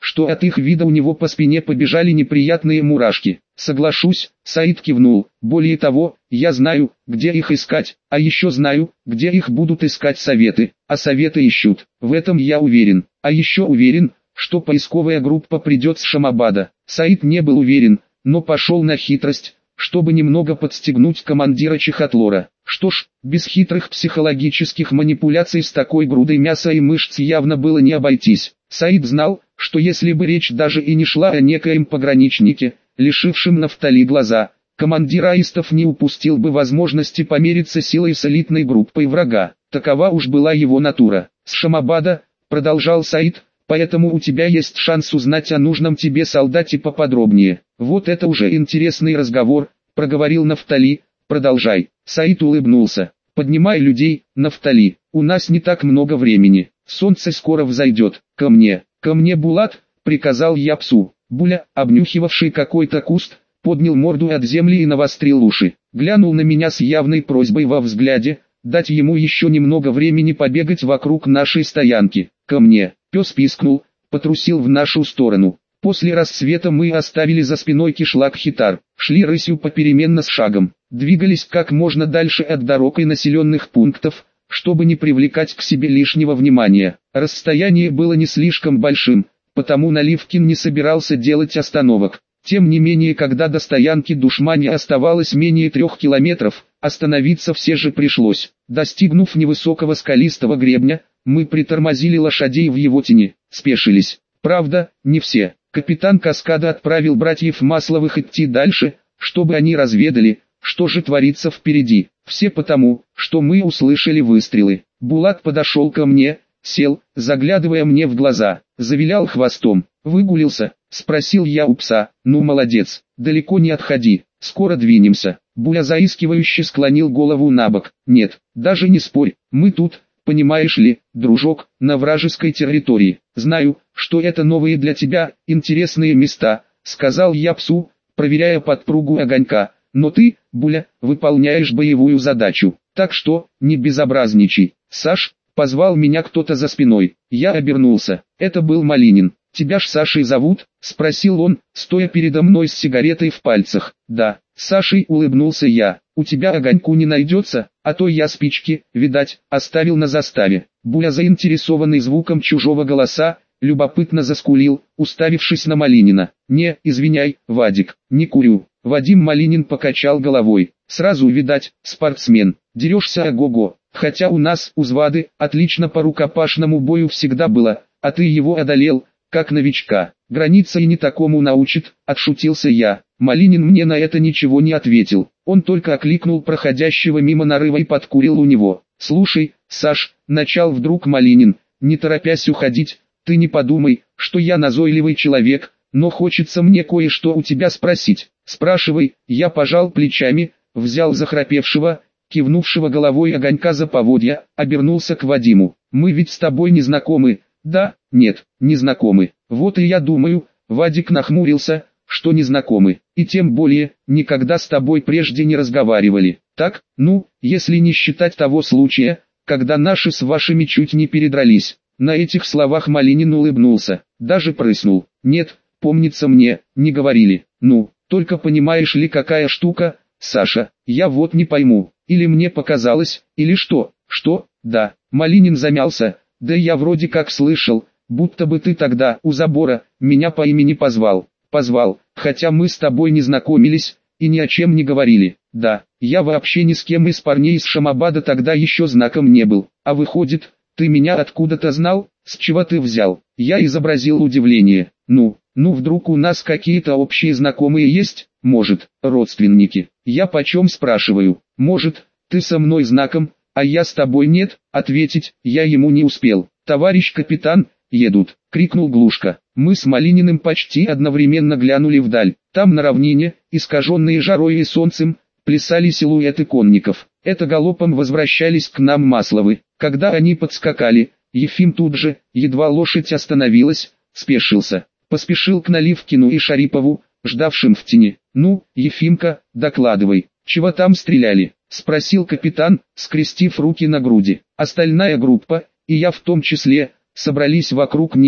что от их вида у него по спине побежали неприятные мурашки. Соглашусь, Саид кивнул. Более того, я знаю, где их искать, а еще знаю, где их будут искать советы, а советы ищут. В этом я уверен. А еще уверен, что поисковая группа придет с Шамабада. Саид не был уверен, но пошел на хитрость, чтобы немного подстегнуть командира Чехотлора. Что ж, без хитрых психологических манипуляций с такой грудой мяса и мышц явно было не обойтись. Саид знал, что если бы речь даже и не шла о некоем пограничнике, лишившем Нафтали глаза, командир аистов не упустил бы возможности помериться силой с элитной группой врага. Такова уж была его натура. С Шамабада, продолжал Саид, поэтому у тебя есть шанс узнать о нужном тебе солдате поподробнее. Вот это уже интересный разговор, проговорил Нафтали. Продолжай. Саид улыбнулся. Поднимай людей, Нафтали. У нас не так много времени. Солнце скоро взойдет. Ко мне, Булат, приказал я псу. Буля, обнюхивавший какой-то куст, поднял морду от земли и навострил уши. Глянул на меня с явной просьбой во взгляде, дать ему еще немного времени побегать вокруг нашей стоянки. Ко мне. Пес пискнул, потрусил в нашу сторону. После рассвета мы оставили за спиной кишлак Хитар, шли рысью попеременно с шагом, двигались как можно дальше от дорог и населенных пунктов, чтобы не привлекать к себе лишнего внимания. Расстояние было не слишком большим, потому Наливкин не собирался делать остановок. Тем не менее, когда до стоянки Душмани оставалось менее 3 километров, остановиться все же пришлось. Достигнув невысокого скалистого гребня, мы притормозили лошадей в его тени, спешились. Правда, не все. Капитан Каскада отправил братьев Масловых идти дальше, чтобы они разведали, что же творится впереди. Все потому, что мы услышали выстрелы. Булат подошел ко мне, сел, заглядывая мне в глаза, завилял хвостом. «Выгулился?» — спросил я у пса. «Ну молодец, далеко не отходи, скоро двинемся». Буля заискивающе склонил голову набок. «Нет, даже не спорь, мы тут, понимаешь ли, дружок, на вражеской территории. Знаю, что это новые для тебя, интересные места», — сказал я псу, проверяя подпругу огонька. «Но ты, Буля, выполняешь боевую задачу, так что, не безобразничай». «Саш», — позвал меня кто-то за спиной. Я обернулся. Это был Малинин. «Тебя ж Сашей зовут?» — спросил он, стоя передо мной с сигаретой в пальцах. «Да, Сашей», — улыбнулся я. «У тебя огоньку не найдется, а то я спички, видать, оставил на заставе». Буля, заинтересованный звуком чужого голоса, любопытно заскулил, уставившись на Малинина. «Не, извиняй, Вадик, не курю». Вадим Малинин покачал головой. «Сразу видать, спортсмен, дерешься ого-го, хотя у нас, у Звады, отлично по рукопашному бою всегда было, а ты его одолел, как новичка. Граница и не такому научит», — отшутился я. Малинин мне на это ничего не ответил, он только окликнул проходящего мимо нарыва и подкурил у него. «Слушай, Саш», — начал вдруг Малинин, не торопясь уходить, «ты не подумай, что я назойливый человек, но хочется мне кое-что у тебя спросить». «Спрашивай», — я пожал плечами, взял захрапевшего, кивнувшего головой огонька за поводья, обернулся к Вадиму. «Мы ведь с тобой не знакомы?» «Да, нет, не знакомы». «Вот и я думаю», — Вадик нахмурился, «что не знакомы, и тем более, никогда с тобой прежде не разговаривали. Так, ну, если не считать того случая, когда наши с вашими чуть не передрались». На этих словах Малинин улыбнулся, даже прыснул. «Нет, помнится мне, не говорили. Ну, только понимаешь ли, какая штука, Саша, я вот не пойму, или мне показалось, или что?» «Что? Да». Малинин замялся. «Да я вроде как слышал, будто бы ты тогда, у забора, меня по имени позвал». «Позвал, хотя мы с тобой не знакомились, и ни о чем не говорили». «Да, я вообще ни с кем из парней из Шамабада тогда еще знаком не был. А выходит, ты меня откуда-то знал? С чего ты взял?» Я изобразил удивление. Ну, вдруг у нас какие-то общие знакомые есть? Может, родственники?» «Я почем спрашиваю? Может, ты со мной знаком, а я с тобой нет?» Ответить я ему не успел. «Товарищ капитан, едут!» — крикнул Глушка. Мы с Малининым почти одновременно глянули вдаль. Там на равнине, искаженные жарой и солнцем, плясали силуэты конников. Это галопом возвращались к нам Масловы. Когда они подскакали, Ефим тут же, едва лошадь остановилась, спешился. Поспешил к Наливкину и Шарипову, ждавшим в тени. «Ну, Ефимка, докладывай, чего там стреляли?» — спросил капитан, скрестив руки на груди. Остальная группа, и я в том числе, собрались вокруг них,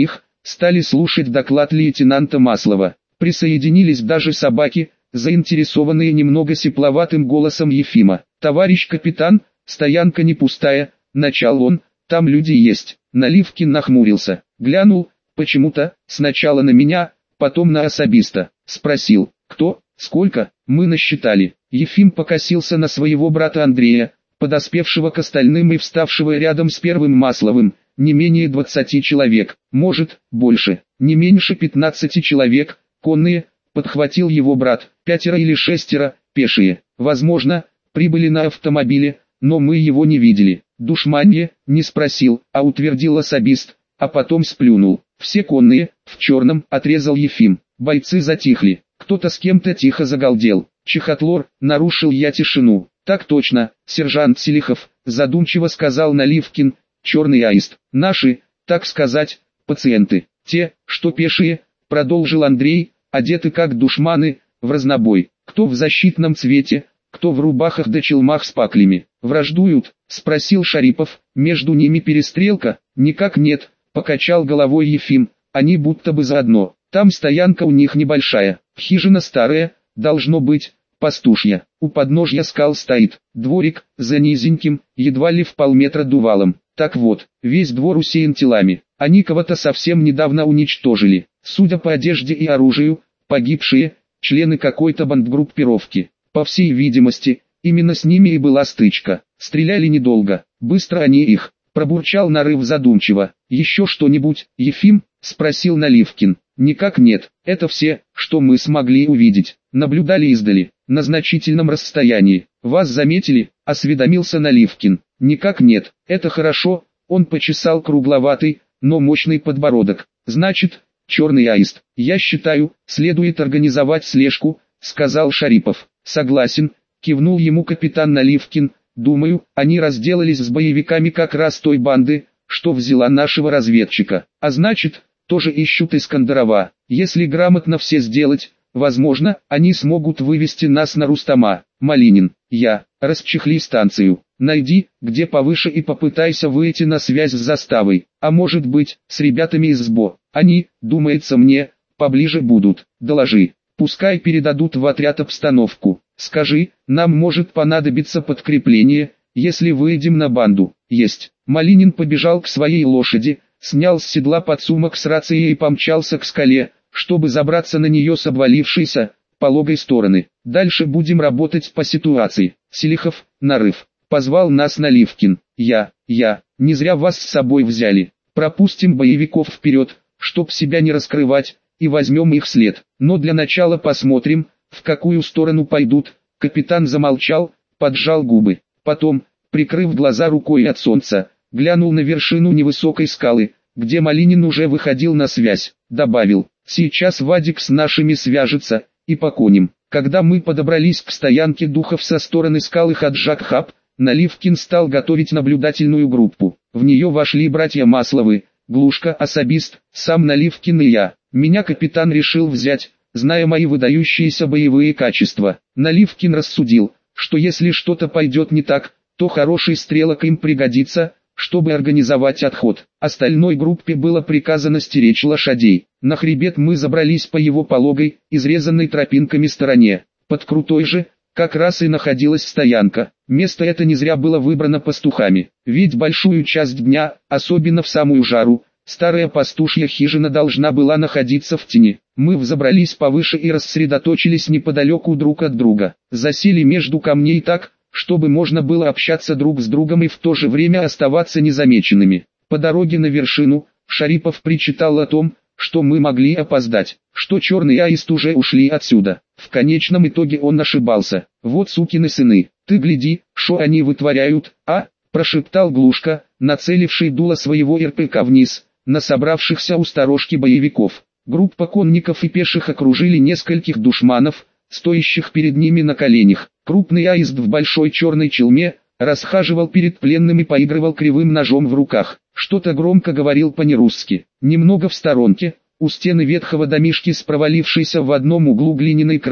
стали слушать доклад лейтенанта Маслова. Присоединились даже собаки, заинтересованные немного сипловатым голосом Ефима. «Товарищ капитан, стоянка не пустая», — начал он, — «там люди есть». Наливкин нахмурился, глянул, почему-то, сначала на меня, потом на особиста. Спросил, кто, сколько, мы насчитали. Ефим покосился на своего брата Андрея, подоспевшего к остальным и вставшего рядом с первым Масловым. Не менее 20 человек, может, больше, не меньше 15 человек, конные, подхватил его брат, 5 или 6 пешие, возможно, прибыли на автомобиле, но мы его не видели. Душманье, не спросил, а утвердил особист, а потом сплюнул. Все конные, в черном, отрезал Ефим. Бойцы затихли, кто-то с кем-то тихо загалдел. Чехотлор, нарушил я тишину. Так точно, сержант Селихов, задумчиво сказал Наливкин. Черный аист, наши, так сказать, пациенты, те, что пешие, продолжил Андрей, одеты как душманы, в разнобой, кто в защитном цвете, кто в рубахах да челмах с паклями. Враждуют, спросил Шарипов, между ними перестрелка, никак нет, покачал головой Ефим, они будто бы заодно, там стоянка у них небольшая, хижина старая, должно быть, пастушья, у подножья скал стоит, дворик, за низеньким, едва ли в полметра дувалом. Так вот, весь двор усеян телами, они кого-то совсем недавно уничтожили, судя по одежде и оружию, погибшие, члены какой-то бандгруппировки. По всей видимости, именно с ними и была стычка, стреляли недолго, быстро они их, пробурчал Нарыв задумчиво. Еще что-нибудь, Ефим, спросил Наливкин. Никак нет, это все, что мы смогли увидеть, наблюдали издали, на значительном расстоянии. Вас заметили, осведомился Наливкин. Никак нет, это хорошо, он почесал кругловатый, но мощный подбородок. Значит, черный аист. Я считаю, следует организовать слежку, сказал Шарипов. Согласен, кивнул ему капитан Наливкин. Думаю, они разделались с боевиками как раз той банды, что взяла нашего разведчика. А значит, тоже ищут Искандерова. Если грамотно все сделать, возможно, они смогут вывести нас на Рустама. Малинин, расчехли станцию. Найди, где повыше, и попытайся выйти на связь с заставой, а может быть, с ребятами из СБО. Они, думается мне, поближе будут. Доложи, пускай передадут в отряд обстановку. Скажи, нам может понадобиться подкрепление, если выйдем на банду. Есть. Малинин побежал к своей лошади, снял с седла подсумок с рацией и помчался к скале, чтобы забраться на нее с обвалившейся, пологой стороны. Дальше будем работать по ситуации. Селихов, Нарыв. Позвал нас Наливкин. Не зря вас с собой взяли. Пропустим боевиков вперед, чтоб себя не раскрывать, и возьмем их след. Но для начала посмотрим, в какую сторону пойдут. Капитан замолчал, поджал губы. Потом, прикрыв глаза рукой от солнца, глянул на вершину невысокой скалы, где Малинин уже выходил на связь. Добавил, сейчас Вадик с нашими свяжется, и поконим. Когда мы подобрались к стоянке духов со стороны скалы Хаджак-Хаб, Наливкин стал готовить наблюдательную группу. В нее вошли братья Масловы, Глушка, особист, сам Наливкин и я. Меня капитан решил взять, зная мои выдающиеся боевые качества. Наливкин рассудил, что если что-то пойдет не так, то хороший стрелок им пригодится, чтобы организовать отход. Остальной группе было приказано стеречь лошадей. На хребет мы забрались по его пологой, изрезанной тропинками стороне. Под крутой же, как раз и находилась стоянка. Место это не зря было выбрано пастухами, ведь большую часть дня, особенно в самую жару, старая пастушья хижина должна была находиться в тени. Мы взобрались повыше и рассредоточились неподалеку друг от друга. Засели между камней так, чтобы можно было общаться друг с другом и в то же время оставаться незамеченными. По дороге на вершину, Шарипов причитал о том, что мы могли опоздать, что черный аист уже ушли отсюда. В конечном итоге он ошибался. Вот сукины сыны, ты гляди, что они вытворяют, прошептал Глушка, нацеливший дуло своего РПК вниз, на собравшихся у сторожки боевиков. Группа конников и пеших окружили нескольких душманов, стоящих перед ними на коленях. Крупный аист в большой черной челме расхаживал перед пленным и поигрывал кривым ножом в руках. Что-то громко говорил по-нерусски. Немного в сторонке, у стены ветхого домишки с провалившейся в одном углу глиняной крышей,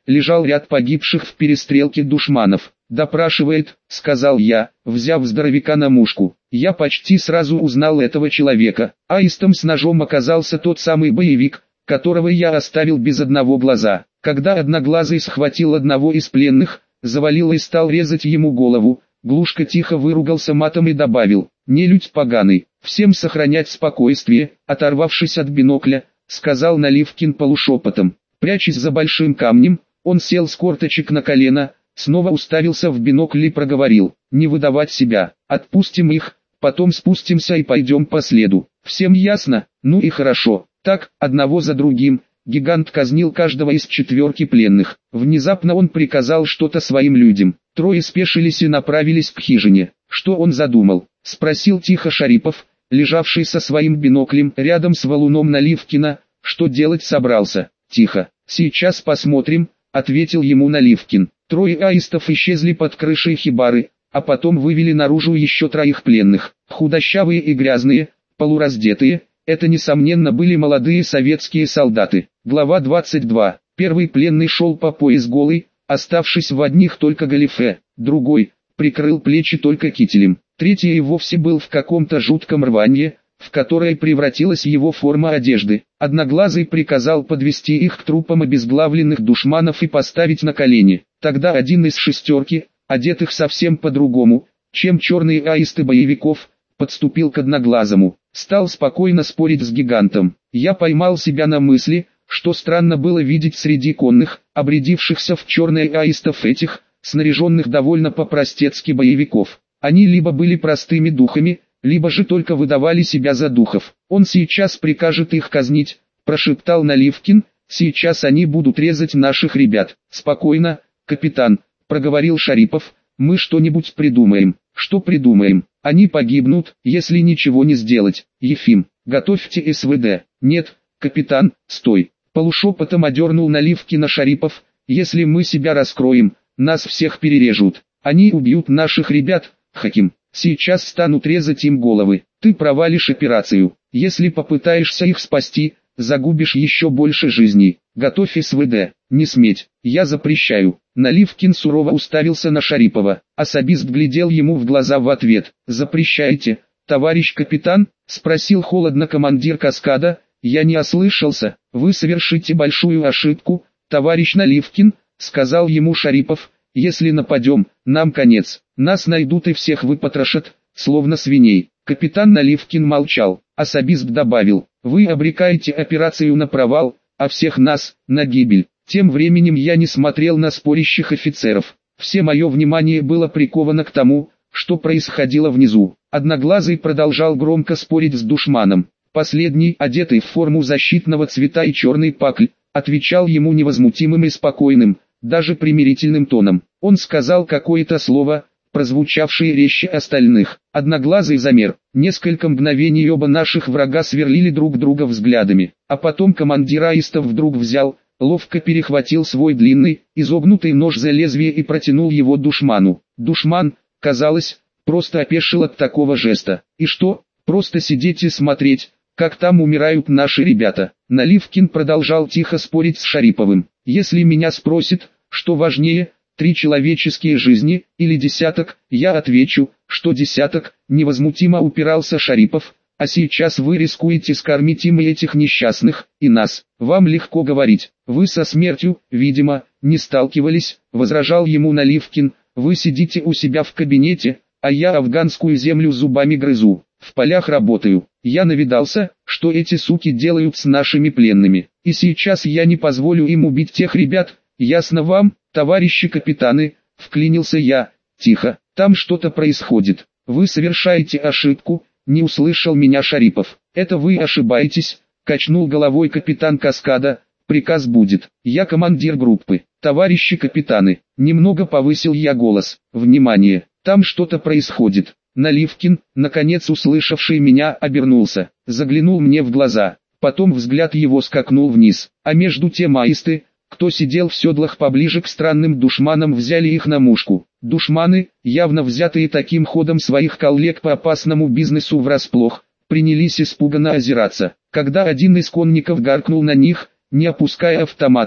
лежал ряд погибших в перестрелке душманов. «Допрашивает», — сказал я, взяв здоровяка на мушку. Я почти сразу узнал этого человека. Аистом с ножом оказался тот самый боевик, которого я оставил без одного глаза. Когда Одноглазый схватил одного из пленных, завалил и стал резать ему голову, Глушка тихо выругался матом и добавил: «Нелюдь поганый, всем сохранять спокойствие», оторвавшись от бинокля, сказал Наливкин полушепотом. Прячась за большим камнем, он сел с корточек на колено, снова уставился в бинокль и проговорил: «Не выдавать себя, отпустим их, потом спустимся и пойдем по следу. Всем ясно? Ну и хорошо». Так, одного за другим, гигант казнил каждого из четверки пленных. Внезапно он приказал что-то своим людям. Трое спешились и направились к хижине. «Что он задумал?» — спросил тихо Шарипов, лежавший со своим биноклем рядом с валуном Наливкина. «Что делать собрался?» «Тихо, сейчас посмотрим», — ответил ему Наливкин. Трое аистов исчезли под крышей хибары, а потом вывели наружу еще троих пленных. Худощавые и грязные, полураздетые, это несомненно были молодые советские солдаты. Глава 22. Первый пленный шел по пояс голый, оставшись в одних только галифе. Другой прикрыл плечи только кителем. Третий и вовсе был в каком-то жутком рванье, в которое превратилась его форма одежды. Одноглазый приказал подвести их к трупам обезглавленных душманов и поставить на колени. Тогда один из шестерки, одетых совсем по-другому, чем черные аисты боевиков, подступил к Одноглазому, стал спокойно спорить с гигантом. Я поймал себя на мысли, что странно было видеть среди конных, обрядившихся в черные аистов этих, снаряженных довольно по-простецки боевиков. Они либо были простыми духами, либо же только выдавали себя за духов. «Он сейчас прикажет их казнить», — прошептал Наливкин, — «сейчас они будут резать наших ребят». «Спокойно, капитан», — проговорил Шарипов, — «мы что-нибудь придумаем». «Что придумаем? Они погибнут, если ничего не сделать. Ефим, готовьте СВД». «Нет, капитан, стой». Полушепотом одернул Наливкина Шарипов: «Если мы себя раскроем, нас всех перережут. Они убьют наших ребят, Хаким. Сейчас станут резать им головы. Ты провалишь операцию. Если попытаешься их спасти, загубишь еще больше жизней. Готовь СВД. Не сметь. Я запрещаю». Наливкин сурово уставился на Шарипова. Особист глядел ему в глаза в ответ. «Запрещаете, товарищ капитан?» — спросил холодно командир каскада. «Я не ослышался. Вы совершите большую ошибку, товарищ Наливкин», — сказал ему Шарипов. «Если нападем, нам конец. Нас найдут и всех выпотрошат, словно свиней». Капитан Наливкин молчал. Особист добавил: «Вы обрекаете операцию на провал, а всех нас — на гибель». Тем временем я не смотрел на спорящих офицеров. Все мое внимание было приковано к тому, что происходило внизу. Одноглазый продолжал громко спорить с душманом. Последний, одетый в форму защитного цвета и черный пакль, отвечал ему невозмутимым и спокойным, даже примирительным тоном. Он сказал какое-то слово, прозвучавшее резче остальных. Одноглазый замер. Несколько мгновений оба наших врага сверлили друг друга взглядами. А потом командир аистов вдруг взял, ловко перехватил свой длинный, изогнутый нож за лезвие и протянул его душману. Душман, казалось, просто опешил от такого жеста. «И что, просто сидеть и смотреть, как там умирают наши ребята?» Наливкин продолжал тихо спорить с Шариповым. «Если меня спросят, что важнее, 3 человеческие жизни или десяток, я отвечу, что десяток», невозмутимо упирался Шарипов. «А сейчас вы рискуете скормить им и этих несчастных, и нас. Вам легко говорить. Вы со смертью, видимо, не сталкивались», — возражал ему Наливкин. «Вы сидите у себя в кабинете, а я афганскую землю зубами грызу, в полях работаю. Я навидался, что эти суки делают с нашими пленными. И сейчас я не позволю им убить тех ребят, ясно вам, товарищи капитаны?» — вклинился я. «Тихо, там что-то происходит. Вы совершаете ошибку», — не услышал меня Шарипов. «Это вы ошибаетесь», — качнул головой капитан каскада. «Приказ будет. Я командир группы. Товарищи капитаны», — немного повысил я голос. «Внимание, там что-то происходит». Наливкин, наконец услышавший меня, обернулся, заглянул мне в глаза. Потом взгляд его скакнул вниз. А между тем аисты, кто сидел в седлах поближе к странным душманам, взяли их на мушку. Душманы, явно взятые таким ходом своих коллег по опасному бизнесу врасплох, принялись испуганно озираться. Когда один из конников гаркнул на них, не опуская автомата: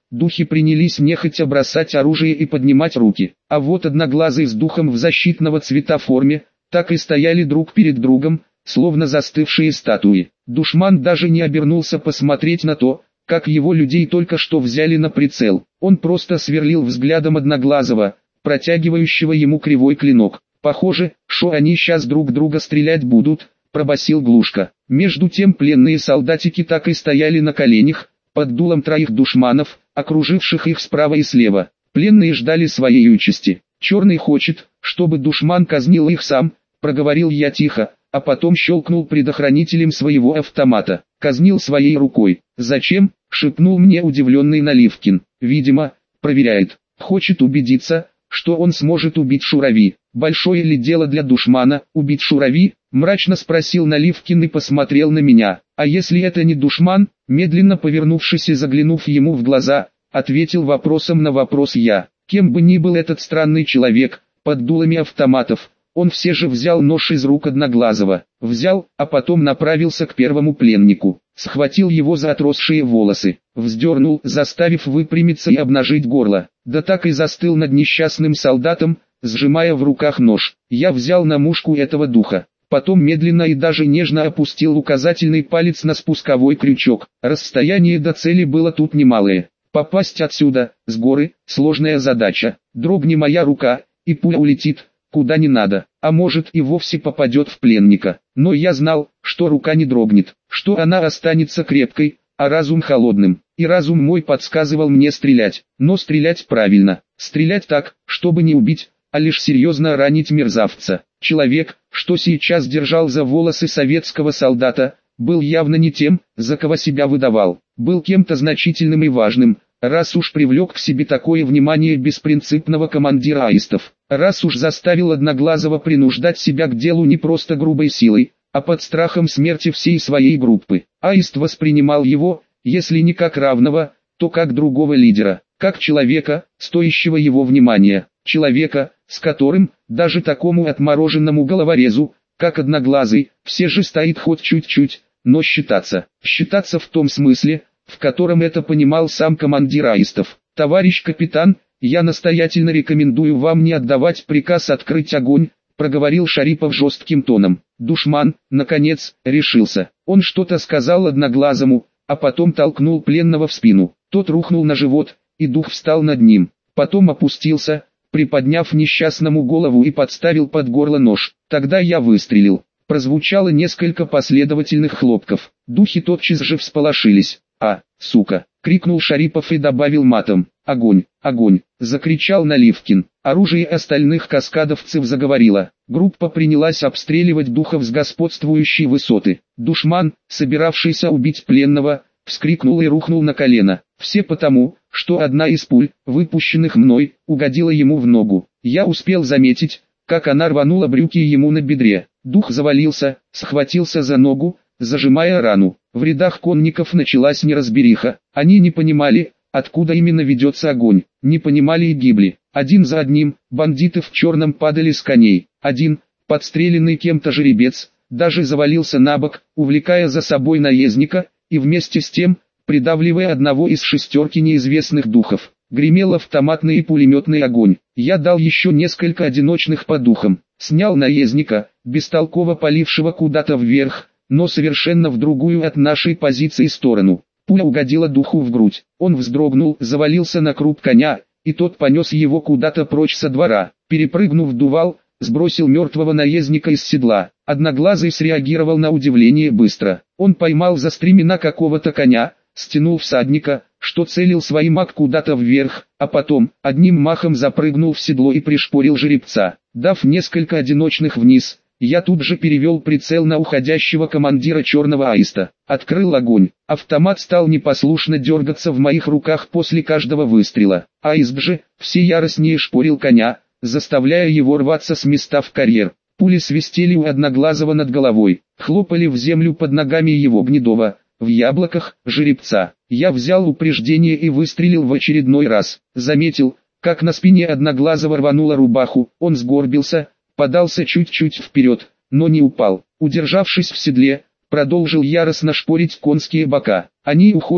Духи принялись нехотя бросать оружие и поднимать руки. А вот одноглазый с духом в защитного цвета форме, так и стояли друг перед другом, словно застывшие статуи. Душман даже не обернулся посмотреть на то, как его людей только что взяли на прицел. Он просто сверлил взглядом одноглазого, протягивающего ему кривой клинок. «Похоже, что они сейчас друг друга стрелять будут», — пробасил Глушка. Между тем пленные солдатики так и стояли на коленях, под дулом троих душманов, окруживших их справа и слева. Пленные ждали своей участи. «Черный хочет, чтобы душман казнил их сам», — проговорил я тихо, а потом щелкнул предохранителем своего автомата. «Казнил своей рукой. Зачем?» — шепнул мне удивленный Наливкин. «Видимо, проверяет. Хочет убедиться, что он сможет убить Шурави. Большое ли дело для душмана убить Шурави?» — мрачно спросил Наливкин и посмотрел на меня. «А если это не душман?» — медленно повернувшись и заглянув ему в глаза, ответил вопросом на вопрос я. Кем бы ни был этот странный человек, под дулами автоматов, он все же взял нож из рук Одноглазого. Взял, а потом направился к первому пленнику. Схватил его за отросшие волосы, вздернул, заставив выпрямиться и обнажить горло. Да так и застыл над несчастным солдатом, сжимая в руках нож. Я взял на мушку этого духа. Потом медленно и даже нежно опустил указательный палец на спусковой крючок. Расстояние до цели было тут немалое. Попасть отсюда, с горы, сложная задача. Дрогни моя рука, и пуля улетит куда не надо, а может и вовсе попадет в пленника. Но я знал, что рука не дрогнет, что она останется крепкой, а разум холодным. И разум мой подсказывал мне стрелять, но стрелять правильно. Стрелять так, чтобы не убить, а лишь серьезно ранить мерзавца. Человек, что сейчас держал за волосы советского солдата, был явно не тем, за кого себя выдавал. Был кем-то значительным и важным, раз уж привлек к себе такое внимание беспринципного командира аистов. Раз уж заставил Одноглазого принуждать себя к делу не просто грубой силой, а под страхом смерти всей своей группы. Аист воспринимал его, если не как равного, то как другого лидера, как человека, стоящего его внимания. Человека, с которым, даже такому отмороженному головорезу, как Одноглазый, все же стоит хоть чуть-чуть, но считаться. Считаться в том смысле, в котором это понимал сам командир аистов. «Товарищ капитан, я настоятельно рекомендую вам не отдавать приказ открыть огонь», проговорил Шарипов жестким тоном. Душман, наконец, решился. Он что-то сказал Одноглазому, а потом толкнул пленного в спину. Тот рухнул на живот, и дух встал над ним. Потом опустился, приподняв несчастному голову и подставил под горло нож. Тогда я выстрелил. Прозвучало несколько последовательных хлопков. Духи тотчас же всполошились. «А, сука!» — крикнул Шарипов и добавил матом. «Огонь! Огонь!» — закричал Наливкин. Оружие остальных каскадовцев заговорило. Группа принялась обстреливать духов с господствующей высоты. Душман, собиравшийся убить пленного, вскрикнул и рухнул на колено. Все потому, что одна из пуль, выпущенных мной, угодила ему в ногу. Я успел заметить, как она рванула брюки ему на бедре. Дух завалился, схватился за ногу, зажимая рану. В рядах конников началась неразбериха. Они не понимали, откуда именно ведется огонь. Не понимали и гибли. Один за одним, бандиты в черном падали с коней. Один, подстреленный кем-то жеребец, даже завалился на бок, увлекая за собой наездника, и вместе с тем, придавливая одного из шестерки неизвестных духов. Гремел автоматный и пулеметный огонь. Я дал еще несколько одиночных по духам. Снял наездника, бестолково палившего куда-то вверх, но совершенно в другую от нашей позиции сторону. Пуля угодила духу в грудь. Он вздрогнул, завалился на круп коня, и тот понес его куда-то прочь со двора. Перепрыгнув дувал, сбросил мертвого наездника из седла. Одноглазый среагировал на удивление быстро. Он поймал за стремена какого-то коня, стянул всадника, что целил своим маг куда-то вверх, а потом, одним махом запрыгнул в седло и пришпорил жеребца. Дав несколько одиночных вниз, я тут же перевел прицел на уходящего командира черного аиста. Открыл огонь. Автомат стал непослушно дергаться в моих руках после каждого выстрела. Аист же, все яростнее шпорил коня, заставляя его рваться с места в карьер. Пули свистели у Одноглазого над головой, хлопали в землю под ногами его гнедого, в яблоках, жеребца. Я взял упреждение и выстрелил в очередной раз. Заметил, как на спине Одноглазого рванула рубаху. Он сгорбился, подался чуть-чуть вперед, но не упал. Удержавшись в седле, продолжил яростно шпорить конские бока. «Они уходят»,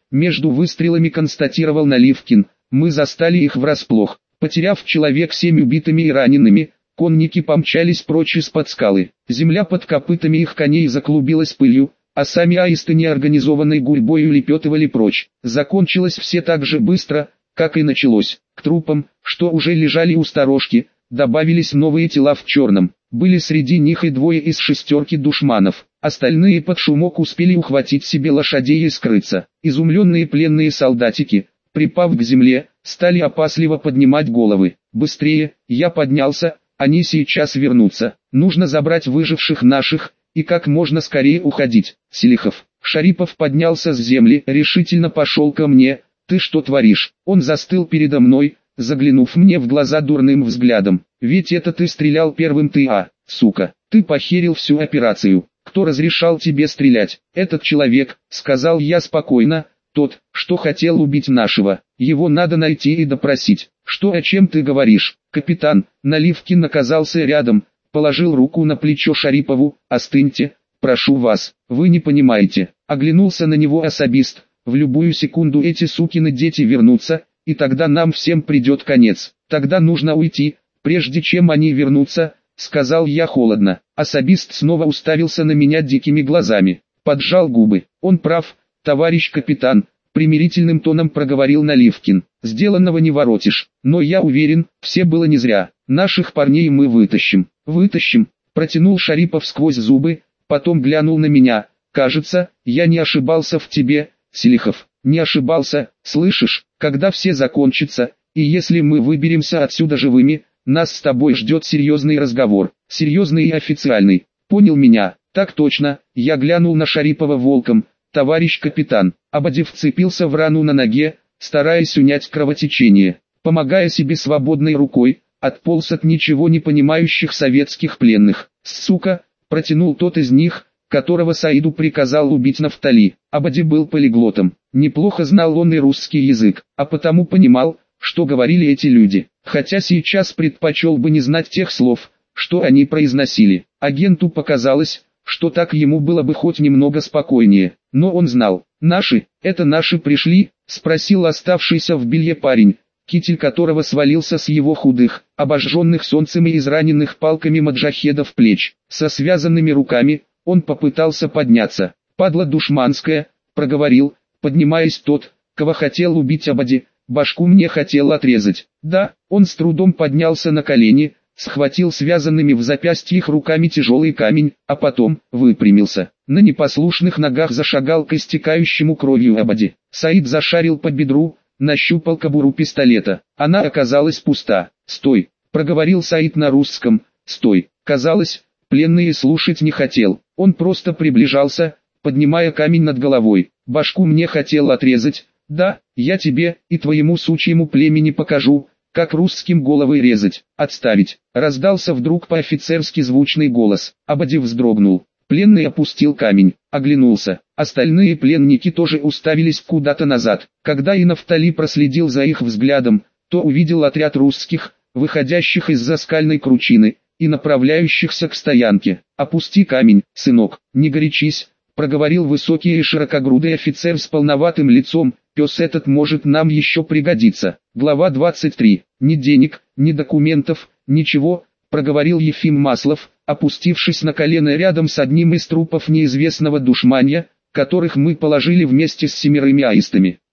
между выстрелами констатировал Наливкин. Мы застали их врасплох. Потеряв человек 7 убитыми и ранеными, конники помчались прочь из-под скалы. Земля под копытами их коней заклубилась пылью, а сами аисты неорганизованной гурьбой улепетывали прочь. Закончилось все так же быстро, как и началось. К трупам, что уже лежали у сторожки, добавились новые тела в черном. Были среди них и 2 из 6 душманов. Остальные под шумок успели ухватить себе лошадей и скрыться. Изумленные пленные солдатики, припав к земле, стали опасливо поднимать головы. «Быстрее!» Я поднялся, они сейчас вернутся. Нужно забрать выживших наших, и как можно скорее уходить. Селихов. Шарипов поднялся с земли, решительно пошел ко мне. «Ты что творишь?» Он застыл передо мной, заглянув мне в глаза дурным взглядом. «Ведь это ты стрелял первым, ты, сука, ты похерил всю операцию. Кто разрешал тебе стрелять?» «Этот человек», — сказал я спокойно, — «тот, что хотел убить нашего. Его надо найти и допросить». «Что, о чем ты говоришь?» Капитан Наливкин оказался рядом, положил руку на плечо Шарипову. «Остыньте, прошу вас, вы не понимаете». Оглянулся на него особист. «В любую секунду эти сукины дети вернутся, и тогда нам всем придет конец. Тогда нужно уйти, прежде чем они вернутся», — сказал я холодно. Особист снова уставился на меня дикими глазами, поджал губы. «Он прав, товарищ капитан», — примирительным тоном проговорил Наливкин. «Сделанного не воротишь, но я уверен, все было не зря. Наших парней мы вытащим». «Вытащим», — протянул Шарипов сквозь зубы, потом глянул на меня. «Кажется, я не ошибался в тебе, Селихов». «Не ошибался, слышишь? Когда все закончится, и если мы выберемся отсюда живыми, нас с тобой ждет серьезный разговор, серьезный и официальный. Понял меня?» «Так точно», — я глянул на Шарипова волком. «Товарищ капитан». Абади вцепился в рану на ноге, стараясь унять кровотечение. Помогая себе свободной рукой, отполз от ничего не понимающих советских пленных. «Сука!» — протянул тот из них, которого Саиду приказал убить Нафтали. Абади был полиглотом. Неплохо знал он и русский язык, а потому понимал, что говорили эти люди. Хотя сейчас предпочел бы не знать тех слов, что они произносили. Агенту показалось, что так ему было бы хоть немного спокойнее. Но он знал. «Наши, это наши пришли?» — спросил оставшийся в белье парень, китель которого свалился с его худых, обожженных солнцем и израненных палками маджахедов плеч. Со связанными руками он попытался подняться. «Падла душманская», — проговорил, поднимаясь тот, кого хотел убить Абади, — «башку мне хотел отрезать». «Да». Он с трудом поднялся на колени, схватил связанными в запястьях руками тяжелый камень, а потом выпрямился. На непослушных ногах зашагал к истекающему кровью Абади. Саид зашарил по бедру, нащупал кобуру пистолета. Она оказалась пуста. «Стой», — проговорил Саид на русском, — «стой». Казалось, пленный слушать не хотел. Он просто приближался, поднимая камень над головой. «Башку мне хотел отрезать. Да, я тебе и твоему сучьему племени покажу, как русским головы резать». «Отставить!» — раздался вдруг по-офицерски звучный голос. Абади вздрогнул. Пленный опустил камень, оглянулся. Остальные пленники тоже уставились куда-то назад. Когда и Нафтали проследил за их взглядом, то увидел отряд русских, выходящих из-за скальной кручины и направляющихся к стоянке. «Опусти камень, сынок, не горячись», — проговорил высокий и широкогрудый офицер с полноватым лицом. «Пес этот может нам еще пригодиться». Глава 23. «Ни денег, ни документов, ничего», — проговорил Ефим Маслов, опустившись на колено рядом с одним из трупов неизвестного душманья, которых мы положили вместе с 7 аистами.